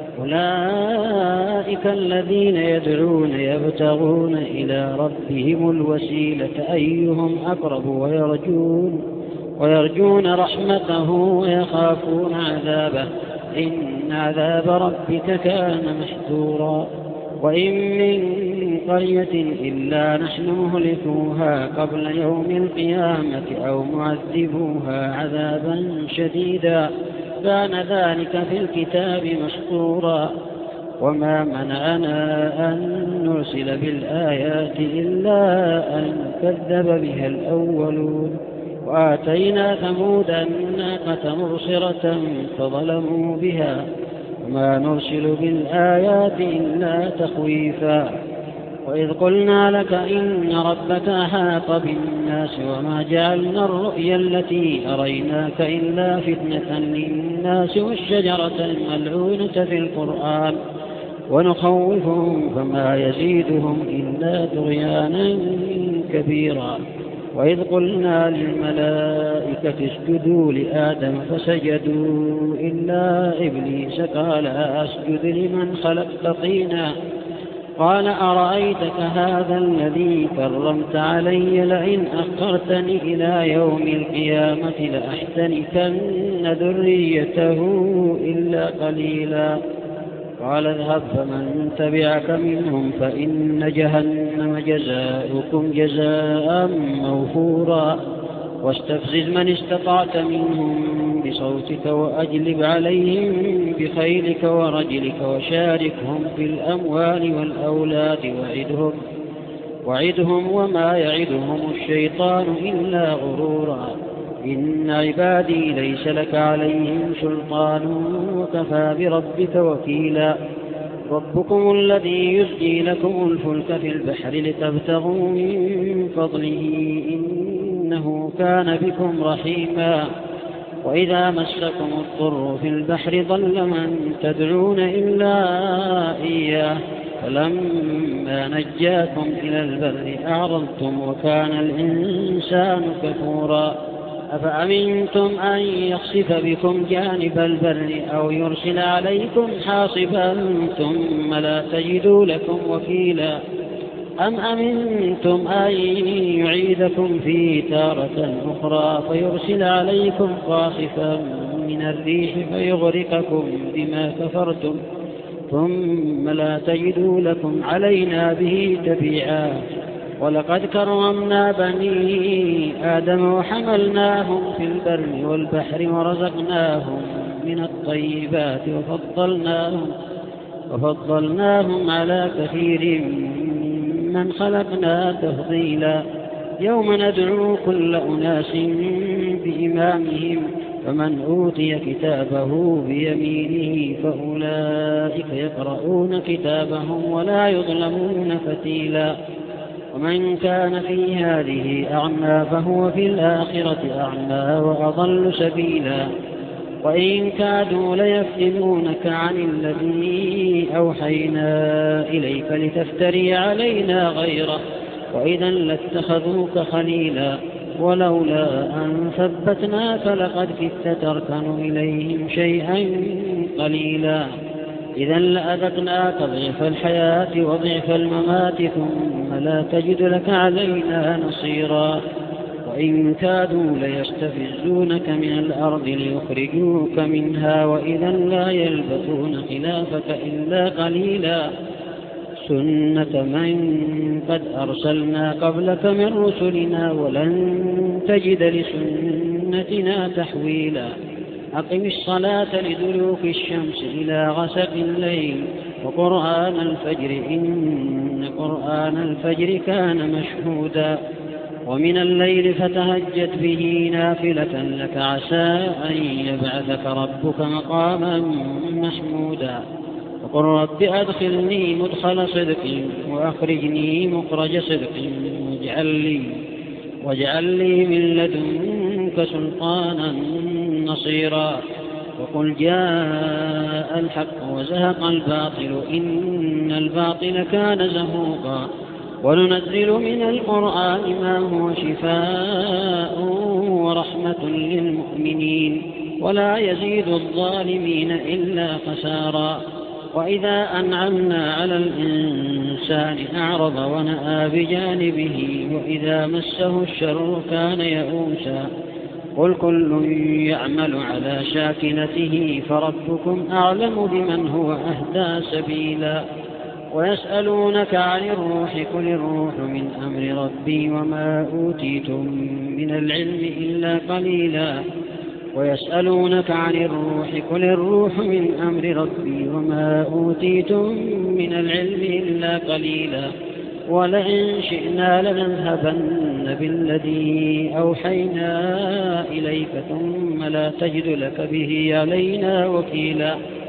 أولئك الذين يدعون يبتغون إلى ربهم الوسيلة أيهم أقرب ويرجون ويرجون رحمته ويخافون عذابه إن عذاب ربك كان محذورا وإن من قرية إلا نحن مهلكوها قبل يوم القيامة أو معذبوها عذابا شديدا كان ذلك في الكتاب مسطورا وما منعنا أن نرسل بالآيات إلا أن كذب بها الأولون وآتينا ثمود الناقة مبصرة فظلموا بها وما نرسل بالآيات إلا تخويفا وإذ قلنا لك إن ربك أحاط بالناس وما جعلنا الرؤيا التي أريناك إلا فتنة للناس والشجرة الملعونة في القرآن ونخوفهم فما يزيدهم إلا طغيانا كبيرا. وإذ قلنا للملائكة اسجدوا لآدم فسجدوا إلا إبليس قال أسجد لمن خلقت طينا قال أرأيتك هذا الذي كرمت علي لئن أخرتني إلى يوم القيامة لأحتنكن ذريته إلا قليلا. قال اذهب فمن تبعك منهم فإن جهنم جزاؤكم جزاء موفورا واستفزز من استطعت منهم بصوتك وأجلب عليهم بخيلك ورجلك وشاركهم في الأموال والأولاد وعدهم, وعدهم وما يعدهم الشيطان إلا غرورا. إن عبادي ليس لك عليهم سلطان وكفى بربك وكيلا. ربكم الذي يزجي لكم الفلك في البحر لتبتغوا من فضله إنه كان بكم رحيما. وإذا مسكم الضر في البحر ضل من تدعون إلا إياه فلما نجاكم إلى البر أعرضتم وكان الإنسان كفورا. أفأمنتم أن يخسف بكم جانب البر أو يرسل عليكم حاصبا ثم لا تجدوا لكم وكيلا. أم أمنتم أن يعيدكم فيه تارة أخرى فيرسل عليكم قاصفا من الريح فيغرقكم بما كفرتم ثم لا تجدوا لكم علينا به تبيعا. ولقد كرمنا بني آدم وحملناهم في البر والبحر ورزقناهم من الطيبات وفضلناهم, وفضلناهم على كثير من خلقنا تفضيلا. يوم ندعو كل أناس بإمامهم فمن أوتي كتابه بيمينه فأولئك يقرؤون كتابهم ولا يظلمون فتيلا. ومن كان في هذه أعمى فهو في الآخرة أعمى وأضل سبيلا. وإن كادوا ليفتنونك عن الذي أوحينا إليك لتفتري علينا غيره وإذا لاتخذوك خليلا. ولولا أن ثبتناك لقد كدت تركن إليهم شيئا قليلا. إذا لأذقناك ضعف الحياة وضعف الممات ثم لا تجد لك علينا نصيرا. وإن كادوا ليستفزونك من الأرض ليخرجوك منها وإذا لا يلبثون خلافك إلا قليلا. سنة من قد أرسلنا قبلك من رسلنا ولن تجد لسنتنا تحويلا. أقم الصلاة لدلوك الشمس إلى غسق الليل وقرآن الفجر إن قرآن الفجر كان مشهودا. ومن الليل فتهجد به نافلة لك عسى أن يبعثك ربك مقاما محمودا. وقل رب أدخلني مدخل صدق وأخرجني مخرج صدق واجعل لي, واجعل لي من لدنك سلطانا نصيرا. وقل جاء الحق وزهق الباطل إن الباطل كان زهوقا. وننزل من القرآن ما هو شفاء ورحمة للمؤمنين ولا يزيد الظالمين إلا خسارا. وإذا أنعمنا على الإنسان أعرض ونأى بجانبه وإذا مسه الشر كان يئوسا. قل كل يعمل على شاكلته فربكم أعلم بمن هو أهدى سبيلا. ويسألونك عن الروح قل الروح من أمر ربي وما أوتيتم من العلم إلا قليلا. ويسألونك عن الروح قل الروح من أمر ربي وما أوتيتم من العلم إلا قليلا. ولئن شئنا لنذهبن بالذي أوحينا إليك ثم لا تجد لك به علينا وكيلا.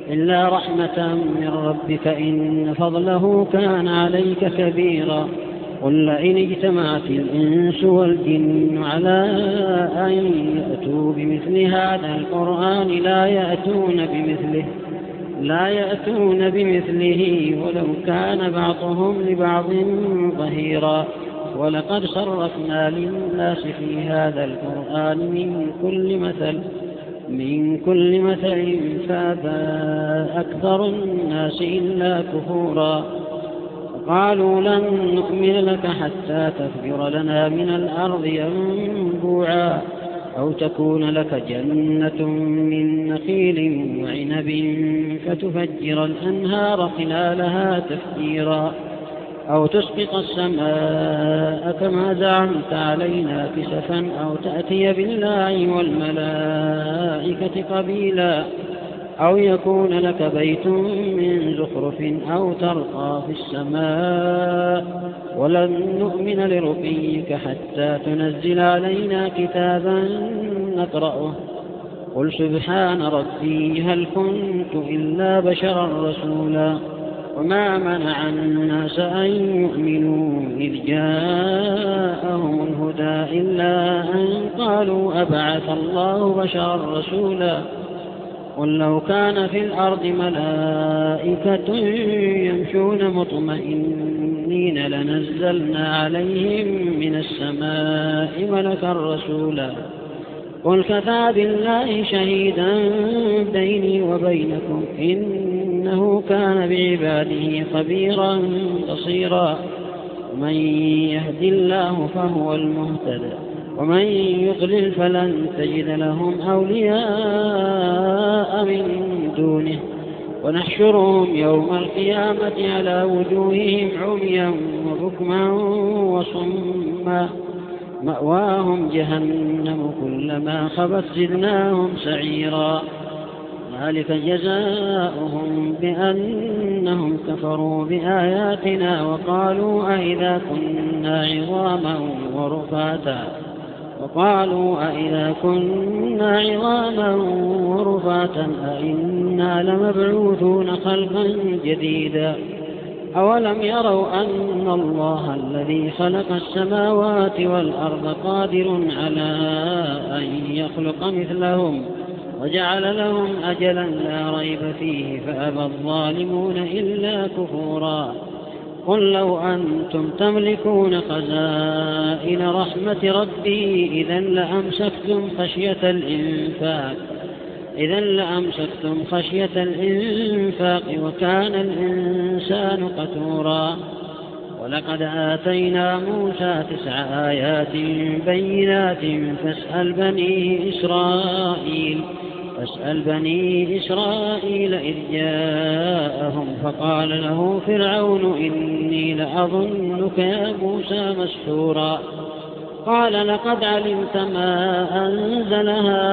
إلا رحمة من ربك إن فضله كان عليك كبيرا. قل لئن اجتمعت الإنس والجن على أن يأتوا بمثل هذا القرآن لا يأتون بمثله لا يأتون بمثله ولو كان بعضهم لبعض ظهيرا. ولقد صرفنا للناس في هذا القرآن من كل مثل من كل مثل فأبى أكثر الناس إلا كفورا. قالوا لن نؤمن لك حتى تفجر لنا من الأرض ينبوعا أو تكون لك جنة من نخيل وعنب فتفجر الأنهار خلالها تفجيرا أو تسقط السماء كما زعمت علينا كسفا أو تأتي بالله والملائكة قبيلا أو يكون لك بيت من زخرف أو ترقى في السماء ولن نؤمن لرقيك حتى تنزل علينا كتابا نقرأه. قل سبحان ربي هل كنت إلا بشرا رسولا. وما منع الناس أن يؤمنوا إذ جاءهم الهدى إلا أن قالوا أبعث الله بشرا رسولا. قل لو كان في الأرض ملائكة يمشون مطمئنين لنزلنا عليهم من السماء ملكا رسولا. قل كفى بالله شهيدا بيني وبينكم إنه كان بعباده خبيرا بصيرا. من يهد الله فهو المهتد ومن يضلل فلن تجد لهم أولياء من دونه ونحشرهم يوم القيامة على وجوههم عميا وبكما وصما مأواهم جهنم كلما خبت زدناهم سعيرا. ذلك جزاؤهم بأنهم كفروا بآياتنا وقالوا أئذا كنا عظاما ورفاتا وقالوا أئذا كنا عظاما ورفاتا أئنا لمبعوثون خلقا جديدا. أولم يروا أن الله الذي خلق السماوات والأرض قادر على أن يخلق مثلهم وجعل لهم أجلا لا ريب فيه فأبى الظالمون إلا كفورا. قل لو أنتم تملكون خزائن رحمة ربي إذا لأمسكتم خشية الإنفاق إذا لأمسكتم خشية الإنفاق وكان الإنسان قتورا. ولقد آتينا موسى تسع آيات بينات فاسأل بني إسرائيل فاسأل بني إسرائيل إذ جاءهم فقال له فرعون إني لأظنك يا موسى مسحورا. قال لقد علمت ما أنزل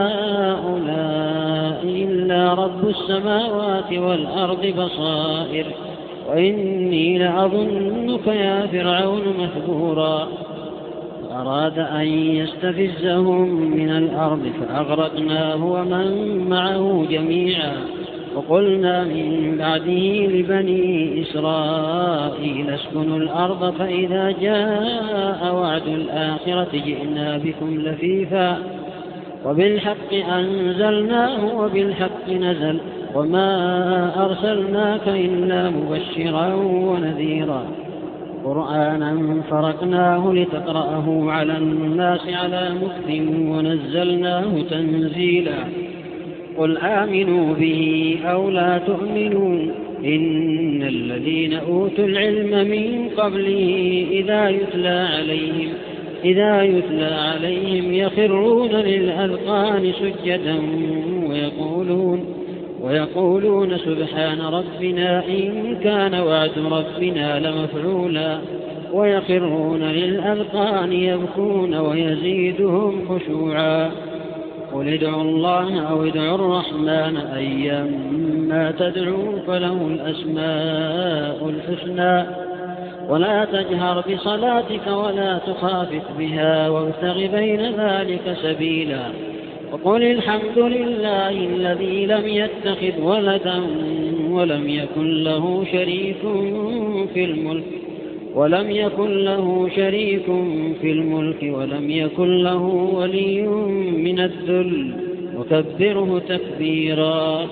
هؤلاء إلا رب السماوات والأرض بصائر وإني لأظنك يا فرعون مثبورا. أراد أن يستفزهم من الأرض فأغرقناه ومن معه جميعا. وقلنا من بعده لبني إسرائيل اسكنوا الأرض فإذا جاء وعد الآخرة جئنا بكم لفيفا وبالحق أنزلناه وبالحق نزل وما أرسلناك إلا مبشرا ونذيرا. قرآنا فرقناه لتقرأه على الناس على مكث ونزلناه تنزيلا. قل آمنوا به أو لا تؤمنوا إن الذين أوتوا العلم من قبله إذا يتلى عليهم إذا يتلى عليهم يخرون للأذقان سجدا ويقولون ويقولون سبحان ربنا إن كان وعد ربنا لمفعولا ويخرون للأذقان يبكون ويزيدهم خشوعا. قل ادعوا الله أو ادعوا الرحمن أيما تدعوا فله الأسماء الحسنى ولا تجهر بصلاتك ولا تخافت بها وابتغ بين ذلك سبيلا. وقل الحمد لله الذي لم يتخذ ولدا ولم يكن له شريك في الملك ولم يكن له شريك في الملك ولم يكن له ولي من الذل وكبره تكبيرا.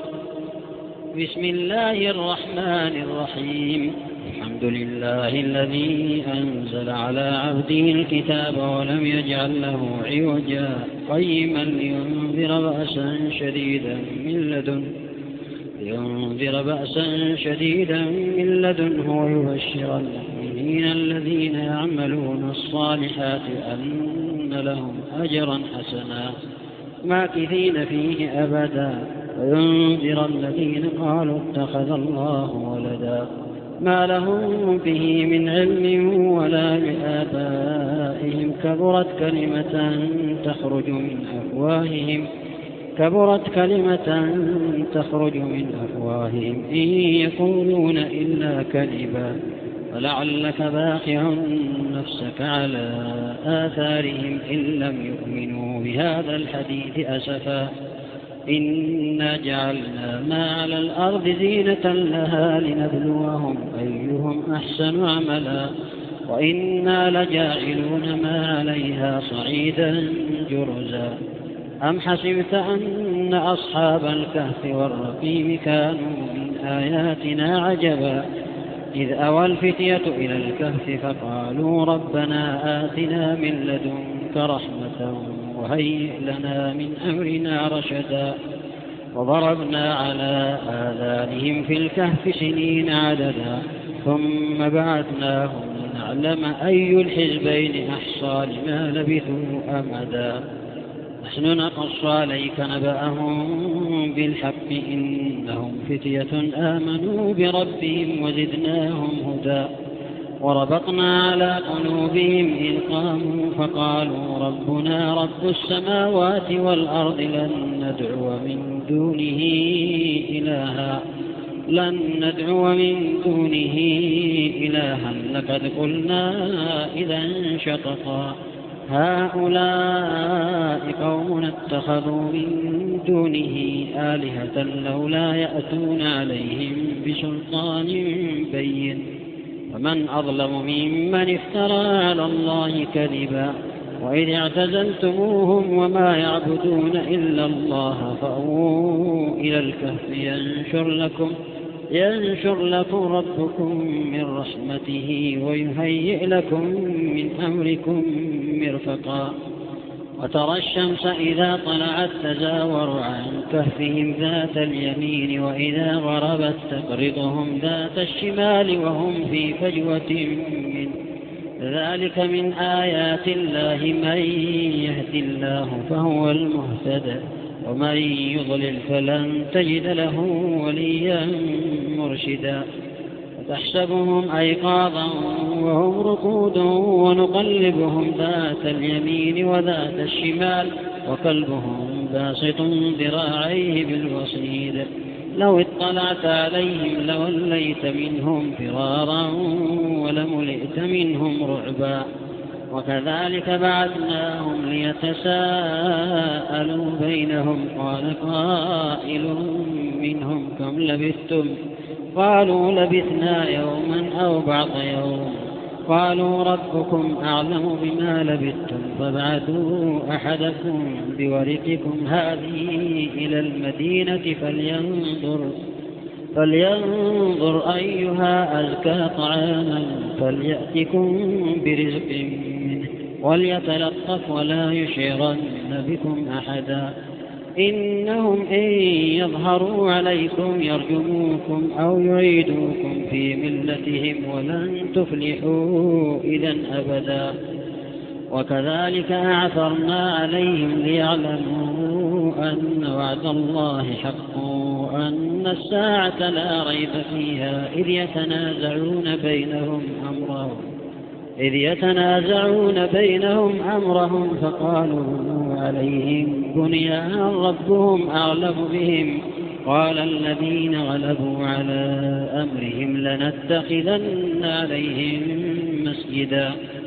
بسم الله الرحمن الرحيم. الحمد لله الذي أنزل على عبده الكتاب ولم يجعل له عوجا قيما لينذر بأسا شديدا من لدنه لينذر بأسا شديدا من لدنه ويبشر المؤمنين الذين يعملون الصالحات أن لهم أجرا حسنا ماكثين فيه أبدا وينذر الذين قالوا اتخذ الله ولدا ما لهم به من علم ولا لآبائهم كبرت كلمة تخرج من أفواههم كبرت كلمة تخرج من أفواههم إن يقولون إلا كذبا ولعلك باخع نفسك على آثارهم إن لم يؤمنوا بهذا الحديث أسفا إنا جعلنا ما على الأرض زينة لها لنبلوهم أيهم أحسن عملا وإنا لجاعلون ما عليها صعيدا جرزا. أم حسبت أن أصحاب الكهف والرقيم كانوا من آياتنا عجبا إذ أوى الفتية إلى الكهف فقالوا ربنا آتنا من لدنك رحمة وهيئ لنا من أمرنا رشدا وضربنا على آذانهم في الكهف سنين عددا ثم بعثناهم لنعلم أي الحزبين أحصى لما لبثوا أمدا نحن نقص عليك نبأهم بالحق إنهم فتية آمنوا بربهم وزدناهم هدى وربطنا على قلوبهم إذ قاموا فقالوا ربنا رب السماوات والأرض لن ندعو من دونه إلها لن ندعو من دونه إلها لقد قلنا إذا شططا هؤلاء قوم اتخذوا من دونه آلهة لولا يأتون عليهم بسلطان بين ومن أظلم ممن افترى على الله كذبا وإذ اعتزلتموهم وما يعبدون إلا الله فأووا إلى الكهف ينشر لكم ينشر لكم ربكم من رحمته ويهيئ لكم من أمركم مرفقا وترى الشمس إذا طلعت تزاور عن كهفهم ذات اليمين وإذا غربت تقرضهم ذات الشمال وهم في فجوة منه ذلك من آيات الله من يهد الله فهو المهتد ومن يضلل فلن تجد له وليا مرشدا وتحسبهم أيقاظا وهم رقود ونقلبهم ذات اليمين وذات الشمال وكلبهم باسط ذراعيه بالوصيد لو اطلعت عليهم لوليت منهم فرارا ولملئت منهم رعبا وكذلك بعثناهم ليتساءلوا بينهم قال قائل منهم كم لبثتم قالوا لبثنا يوما أو بعض يوم قالوا ربكم أعلم بما لبثتم فابعثوا أحدكم بورقكم هذه إلى المدينة فلينظر فلينظر أيها أزكى طعاما فليأتكم برزق منه وليتلطف ولا يشعرن بكم أحدا إنهم إن يظهروا عليكم يرجموكم أو يعيدوكم في ملتهم ولن تفلحوا إذا أبدا وكذلك أعثرنا عليهم ليعلموا أن وعد الله حق وأن الساعة لا ريب فيها إذ يتنازعون بينهم أمرهم إذ يتنازعون بينهم أمرهم فقالوا عليهم بنيان ربهم أعلم بهم قال الذين غلبوا على أمرهم لنتخذن عليهم مسجدا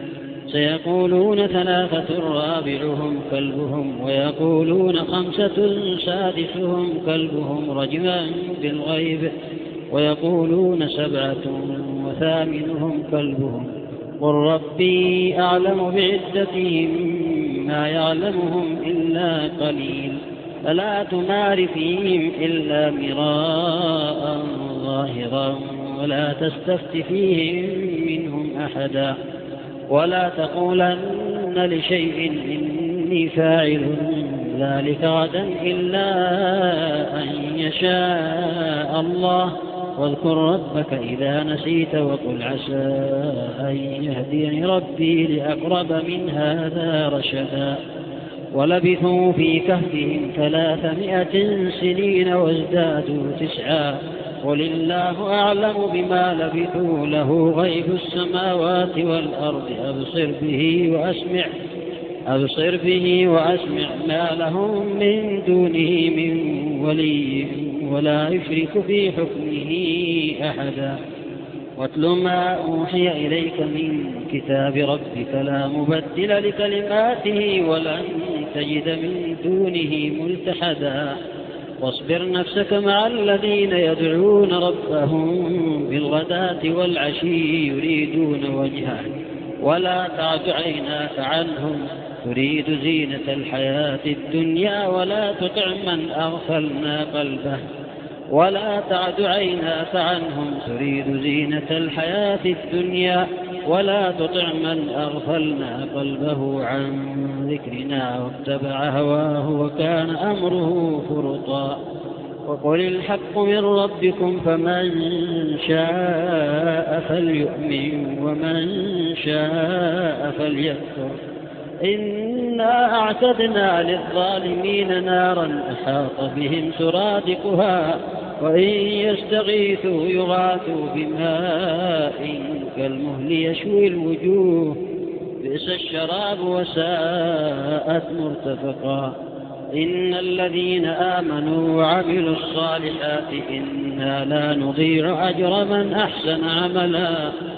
سيقولون ثلاثة رابعهم كلبهم ويقولون خمسة سادسهم كلبهم رجما بالغيب ويقولون سبعة وثامنهم كلبهم قل ربي أعلم بعدتهم ما يعلمهم إلا قليل فلا تمار فيهم إلا مراء ظاهرا ولا تستفت فيهم منهم أحدا ولا تقولن لشيء إني فاعل ذلك غدا إلا أن يشاء الله واذكر ربك إذا نسيت وقل عسى أن يهديني ربي لأقرب من هذا رشدا ولبثوا في كهفهم ثلاثمائة سنين وازدادوا تسعا قل الله أعلم بما لبثوا له غيب السماوات والأرض أبصر به وأسمع أبصر به وأسمع ما لهم من دونه من ولي ولا يشرك في حكمه أحدا واتل ما أوحي إليك من كتاب ربك لا مبدل لكلماته ولن تجد من دونه ملتحدا واصبر نفسك مع الذين يدعون ربهم بالغداة والعشي يريدون وجهه ولا تعد عيناك عنهم تريد زينة الحياة الدنيا ولا تطع من أغفلنا قلبه ولا تعد عيناك عنهم تريد زينة الحياة الدنيا ولا تطع من أغفلنا قلبه عن ذكرنا واتبع هواه وكان أمره فرطا وقل الحق من ربكم فمن شاء فليؤمن ومن شاء فليكفر إنا أعتدنا للظالمين نارا أحاط بهم سرادقها وإن يستغيثوا يغاثوا بماء كالمهل يشوي الوجوه بئس الشراب وساءت مرتفقا إن الذين آمنوا وعملوا الصالحات إنا لا نضيع أجر من أحسن عملا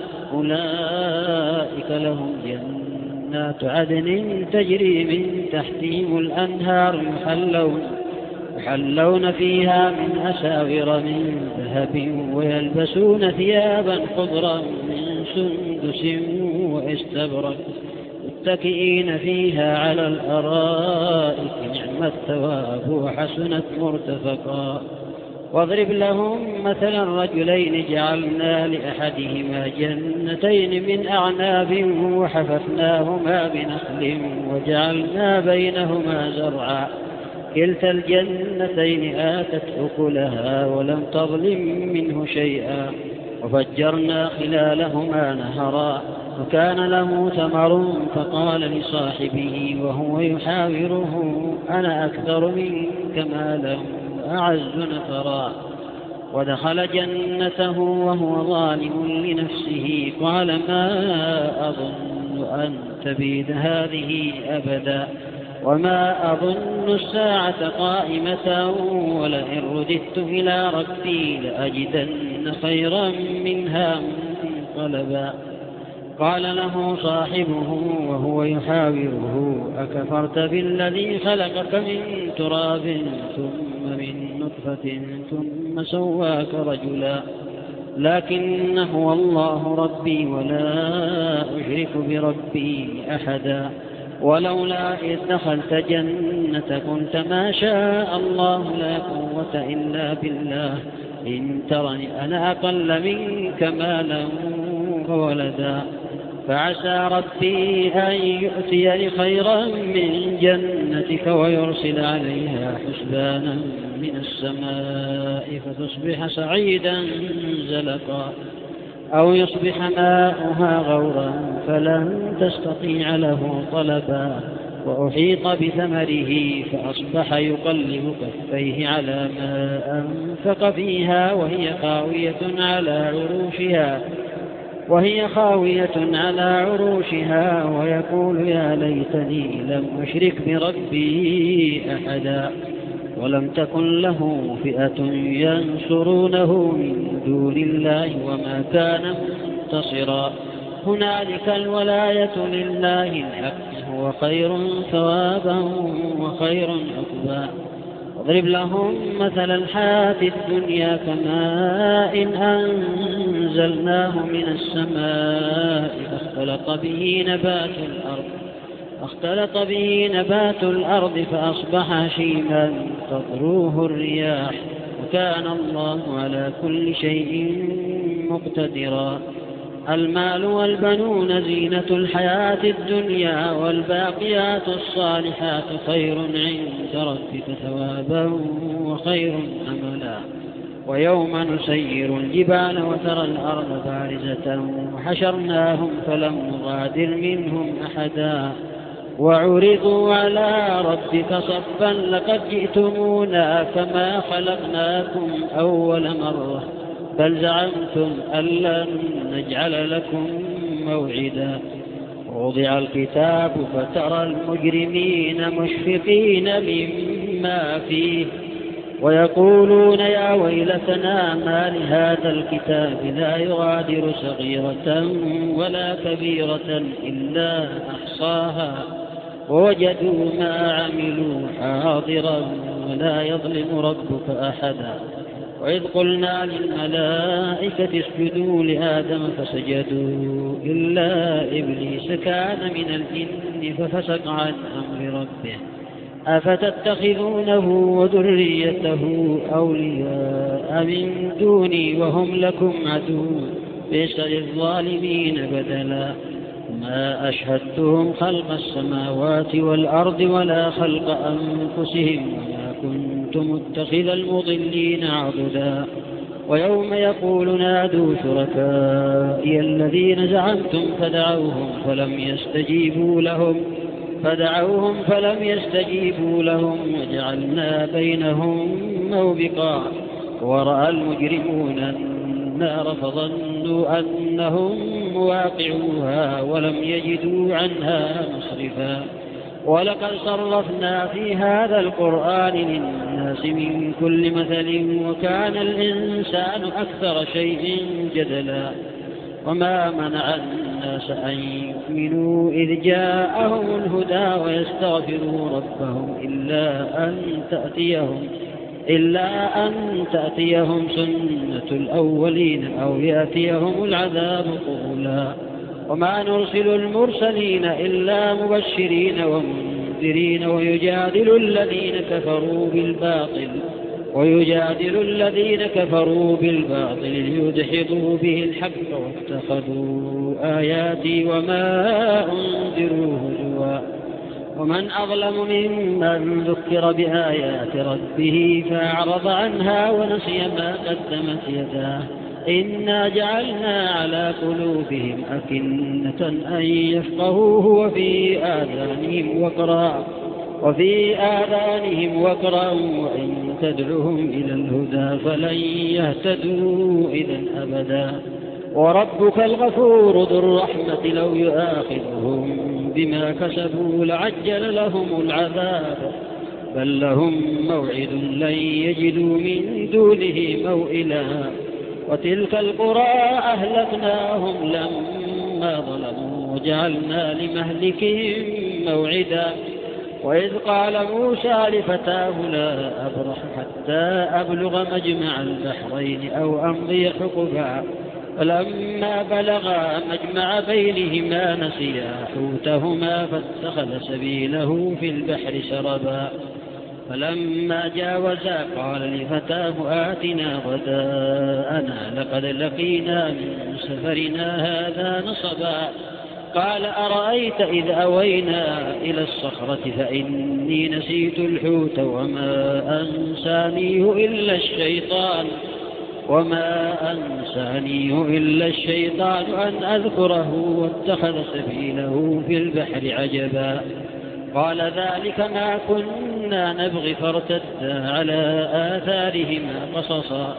أولئك لهم جنات عدن تجري من تحتهم الأنهار يحلون, يحلون فيها من أساور من ذهب ويلبسون ثيابا خضرا من سندس واستبرق متكئين فيها على الأرائك نعم الثواب وحسنت مرتفقا واضرب لهم مثلا رجلين جعلنا لأحدهما جنتين من أعناب وحففناهما بنخل وجعلنا بينهما زرعا كلتا الجنتين آتت أكلها ولم تظلم منه شيئا وفجرنا خلالهما نهرا وكان له ثمر فقال لصاحبه وهو يحاوره أنا أكثر منك مالا وأعز نفرا ودخل جنته وهو ظالم لنفسه قال ما أظن أن تبيد هذه أبدا وما أظن الساعة قائمة ولئن رددت إلى ربي لأجدن خيرا منها منقلبا قال له صاحبه وهو يحاوره أكفرت بالذي خلقك من تراب ثم من نطفة ثم سواك رجلا لكن هو الله ربي ولا أشرك بربي أحدا ولولا إذ دخلت جنة قلت ما شاء الله لا قوة إلا بالله إن ترني أنا أقل منك مالا وولدا فعسى ربي أن يؤتيني خيرا من جنتك ويرسل عليها حسبانا من السماء فتصبح سعيدا زلقا أو يصبح ماؤها غورا فلن تستطيع له طلبا وأحيط بثمره فأصبح يقلب كفيه على ما أنفق فيها وهي خاوية على عروشها وهي خاوية على عروشها ويقول يا ليتني لم أشرك بربي أحدا ولم تكن له فئة ينصرونه من دون الله وما كان منتصرا هنالك الولاية لله الحق هو خير ثوابا وخير عقبا. واضرب لهم مثل الحياة الدنيا كماء أنزلناه من السماء فاختلط به نبات الأرض اختلط به نبات الأرض فأصبح هشيما تذروه الرياح وكان الله على كل شيء مقتدرا. المال والبنون زينة الحياة الدنيا والباقيات الصالحات خير عند ربك ثوابا وخير أملا. ويوم نسير الجبال وترى الأرض بارزة وحشرناهم فلم نغادر منهم أحدا وعرضوا على ربك صفا لقد جئتمونا كما خلقناكم أول مرة بل زعمتم أن لن نجعل لكم موعدا. ووضع الكتاب فترى المجرمين مشفقين مما فيه ويقولون يا ويلتنا ما لهذا الكتاب لا يغادر صغيرة ولا كبيرة إلا أحصاها ووجدوا ما عملوا حاضرا ولا يظلم ربك أحدا. وإذ قلنا للملائكة اسجدوا لآدم فسجدوا إلا إبليس كان من الجن ففسق عن أمر ربه أفتتخذونه وذريته أولياء من دوني وهم لكم عدو بئس للظالمين بدلا. ما أشهدتهم خلق السماوات والأرض ولا خلق أنفسهم وما كنت متخذ المضلين عضدا. ويوم يقول نادوا شركائي الذين زعمتم فدعوهم فلم يستجيبوا لهم فدعوهم فلم يستجيبوا لهم وجعلنا بينهم موبقا. ورأى المجرمون النار فظنوا أنهم مواقعوها ولم يجدوا عنها مصرفا. ولقد صرفنا في هذا القرآن للناس من كل مثل وكان الإنسان أكثر شيء جدلا. وما منع الناس أن يؤمنوا إذ جاءهم الهدى ويستغفروا ربهم إلا أن تأتيهم إلا أن تأتيهم سنة الأولين أو يأتيهم العذاب قبلا. وما نرسل المرسلين إلا مبشرين ومنذرين ويجادل الذين كفروا بالباطل ويجادل الذين كفروا بالباطل ليدحضوا به الحق واتخذوا آياتي وما أنذروا هزوا. ومن أظلم ممن ذكر بآيات ربه فأعرض عنها ونسي ما قدمت يداه إنا جعلنا على قلوبهم أكنة أن يفقهوه وفي آذانهم وقرا وفي آذانهم وقرا وإن تدعوهم إلى الهدى فلن يهتدوا إذا أبدا. وربك الغفور ذو الرحمة لو يؤاخذهم بما كسبوا لعجل لهم العذاب بل لهم موعد لن يجدوا من دونه موئلا. وتلك القرى أهلكناهم لما ظلموا وجعلنا لمهلكهم موعدا. وإذ قال موسى لفتاه لا أبرح حتى أبلغ مجمع البحرين أو أمضي حقبا فلما بلغا مجمع بينهما نسيا حوتهما فاتخذ سبيله في البحر سربا. فلما جاوزا قال لفتاه آتنا غداءنا لقد لقينا من سفرنا هذا نصبا. قال أرأيت إذ أوينا إلى الصخرة فإني نسيت الحوت وما أنسانيه إلا الشيطان وما أنسانيه إلا الشيطان أن أذكره واتخذ سبيله في البحر عجبا. قال ذلك ما كنا نبغي فارتدا على آثارهما قصصا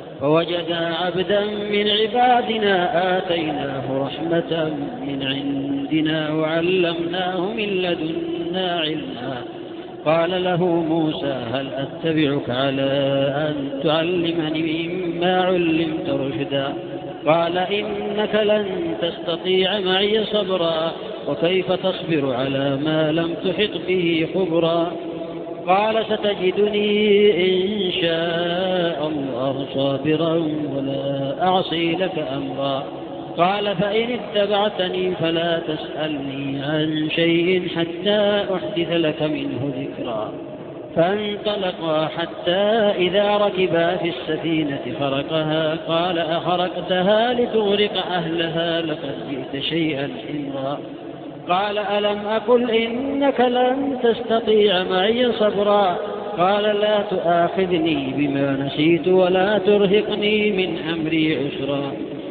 فوجدا عبدا من عبادنا آتيناه رحمة من عندنا وعلمناه من لدنا علما. قال له موسى هل أتبعك على أن تعلمني مما علمت رشدا
قال إنك لن تستطيع معي صبرا وكيف تصبر على ما لم تحط به خبرا قال ستجدني إن شاء الله صابرا ولا أعصي لك أمرا قال فإن اتبعتني فلا تسألني عن شيء حتى أحدث لك منه ذكرا فانطلقا حتى إذا ركبا في السفينة خرقها قال أخرقتها لتغرق أهلها لقد جئت شيئا إمرا قال ألم أقل إنك لن تستطيع معي صبرا قال لا تؤاخذني بما نسيت ولا ترهقني من أمري عسرا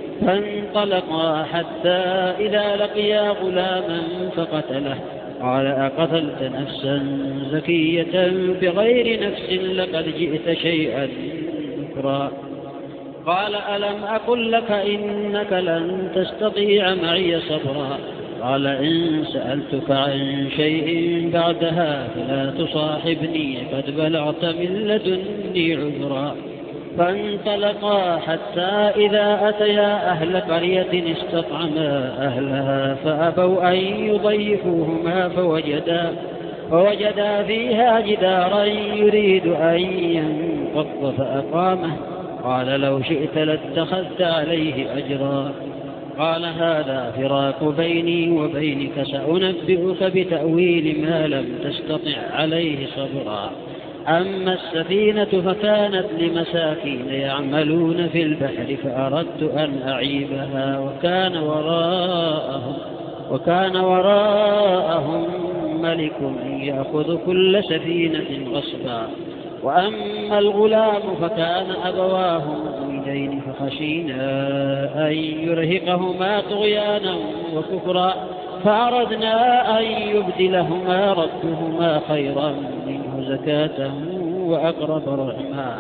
فانطلقا حتى إذا لقيا غلاما فقتله قال أقتلت نفسا زكية بغير نفس لقد جئت شيئا نكرا قال ألم أقل لك إنك لن تستطيع معي صبرا قال إن سألتك عن شيء بعدها فلا تصاحبني قد بلغت من لدني عذرا فانطلقا حتى إذا أتيا أهل قرية استطعما أهلها فأبوا أن يضيفوهما فوجدا, فوجدا فيها جدارا يريد أن ينقض فأقامه قال لو شئت لاتخذت عليه أجرا قال هذا فراق بيني وبينك سأنبئك بتأويل ما لم تستطع عليه صبرا أما السفينة فكانت لمساكين يعملون في البحر فأردت أن أعيبها وكان وراءهم, وكان وراءهم ملك يأخذ كل سفينة غصبا وأما الغلام فكان أبواه مؤمنين فخشينا أن يرهقهما طغيانا وكفرا فأردنا أن يبدلهما ربهما خيرا منه زكاة وأقرب رحما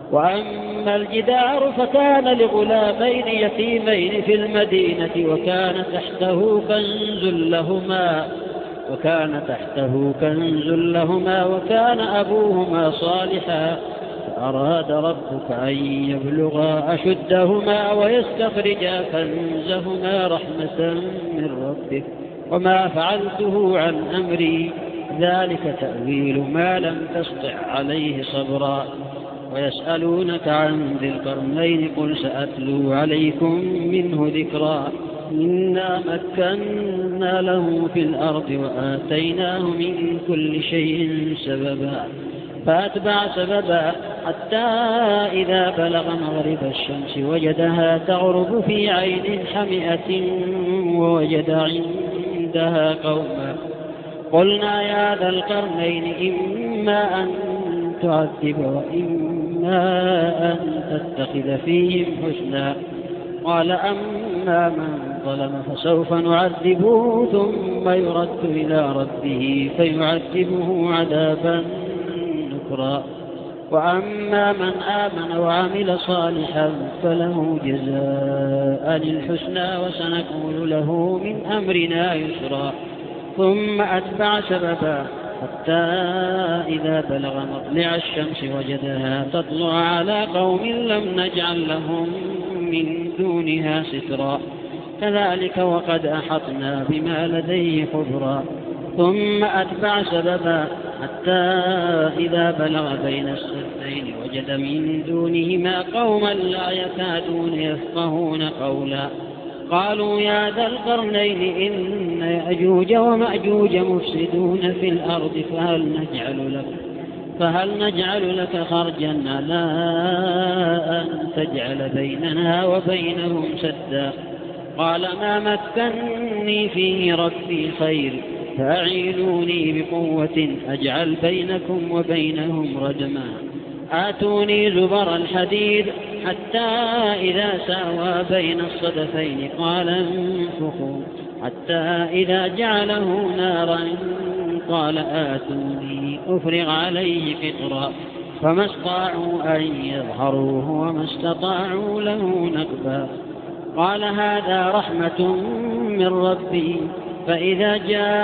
وأما الجدار فكان لغلامين يتيمين في المدينة وكان تحته كنز لهما وكان تحته كنز لهما وكان أبوهما صالحا فأراد ربك أن يبلغا أشدهما ويستخرجا كنزهما رحمة من ربك وما فعلته عن أمري ذلك تأويل ما لم تسطع عليه صبرا ويسألونك عن ذي القرنين قل سأتلو عليكم منه ذكرا إنا مكنا له في الأرض وآتيناه من كل شيء سببا فأتبع سببا حتى إذا بلغ مغرب الشمس وجدها تغرب في عين حمئة ووجد عندها قوما قلنا يا ذا القرنين إما أن تعذب وإما أن تتخذ فيهم حسنا قال أما من ظلم فسوف نعذبه ثم يرد إلى ربه فيعذبه عذابا نكرا وأما من آمن وعمل صالحا فله جزاء الحسنى وسنقول له من أمرنا يسرا ثم أتبع سببا حتى إذا بلغ مطلع الشمس وجدها تطلع على قوم لم نجعل لهم من دونها سترا كذلك وقد أحطنا بما لديه خبرا ثم أتبع سببا حتى إذا بلغ بين السدين وجد من دونهما قوما لا يكادون يفقهون قولا قالوا يا ذا القرنين إن يأجوج ومأجوج مفسدون في الأرض فهل نجعل لك فهل نجعل لك خرجا على أن تجعل بيننا وبينهم سدا قال ما مكنني فيه ربي خير فأعينوني بقوة أجعل بينكم وبينهم ردما آتوني زبر الحديد حتى إذا ساوى بين الصدفين قال انفخوا حتى إذا جعله نارا قال آتوني أفرغ عليه قطرا فما استطاعوا أن يظهروه وما استطاعوا له نقبا قال هذا رحمة من ربي فإذا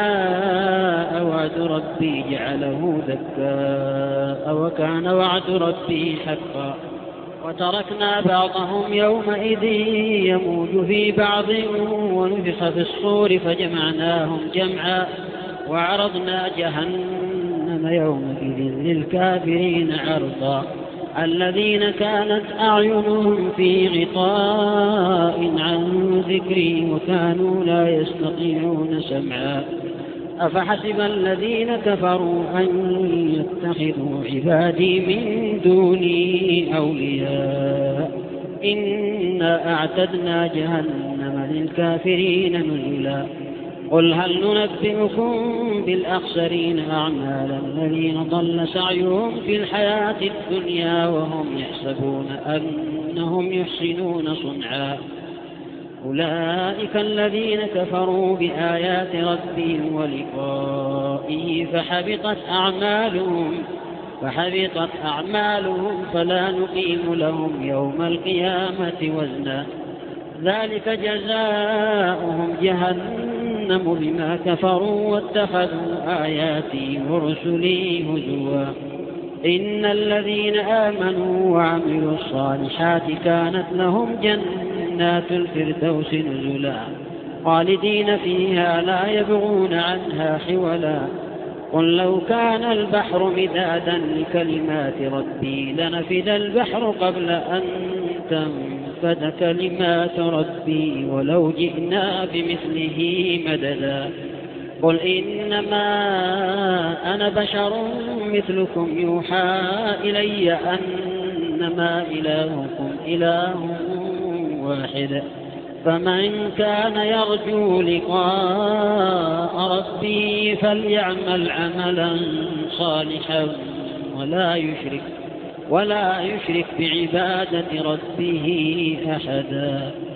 جاء وعد ربي جعله دكاء وكان وعد ربي حقا وتركنا بعضهم يومئذ يموج في بعض ونفخ في الصور فجمعناهم جمعا وعرضنا جهنم يومئذ للكافرين عرضا الذين كانت أعينهم في غطاء عن ذكري وكانوا لا يستطيعون سمعا أفحسب الذين كفروا أن يتخذوا عبادي من دوني أولياء إنا أعتدنا جهنم للكافرين نزلا قل هل ننبئكم بالأخسرين أعمالا الذين ضل سعيهم في الحياة الدنيا وهم يحسبون أنهم يحسنون صنعا أولئك الذين كفروا بآيات ربهم ولقائه فحبطت أعمالهم فحبطت أعمالهم فلا نقيم لهم يوم القيامة وزنا ذلك جزاؤهم جهنم بما كفروا واتخذوا آياتي ورسلي هزوا إن الذين آمنوا وعملوا الصالحات كانت لهم جنات الفردوس نزلا خالدين فيها لا يبغون عنها حولا قل لو كان البحر مدادا لكلمات ربي لنفد البحر قبل أن تنفد كلمات ربي ولو جئنا بمثله مددا قل إنما أنا بشر مثلكم يوحى إلي أنما إلهكم إله واحد فمن كان يرجو لقاء ربي فليعمل عملا صالحا ولا يشرك ولا يشرك بعبادة ربه أحدا.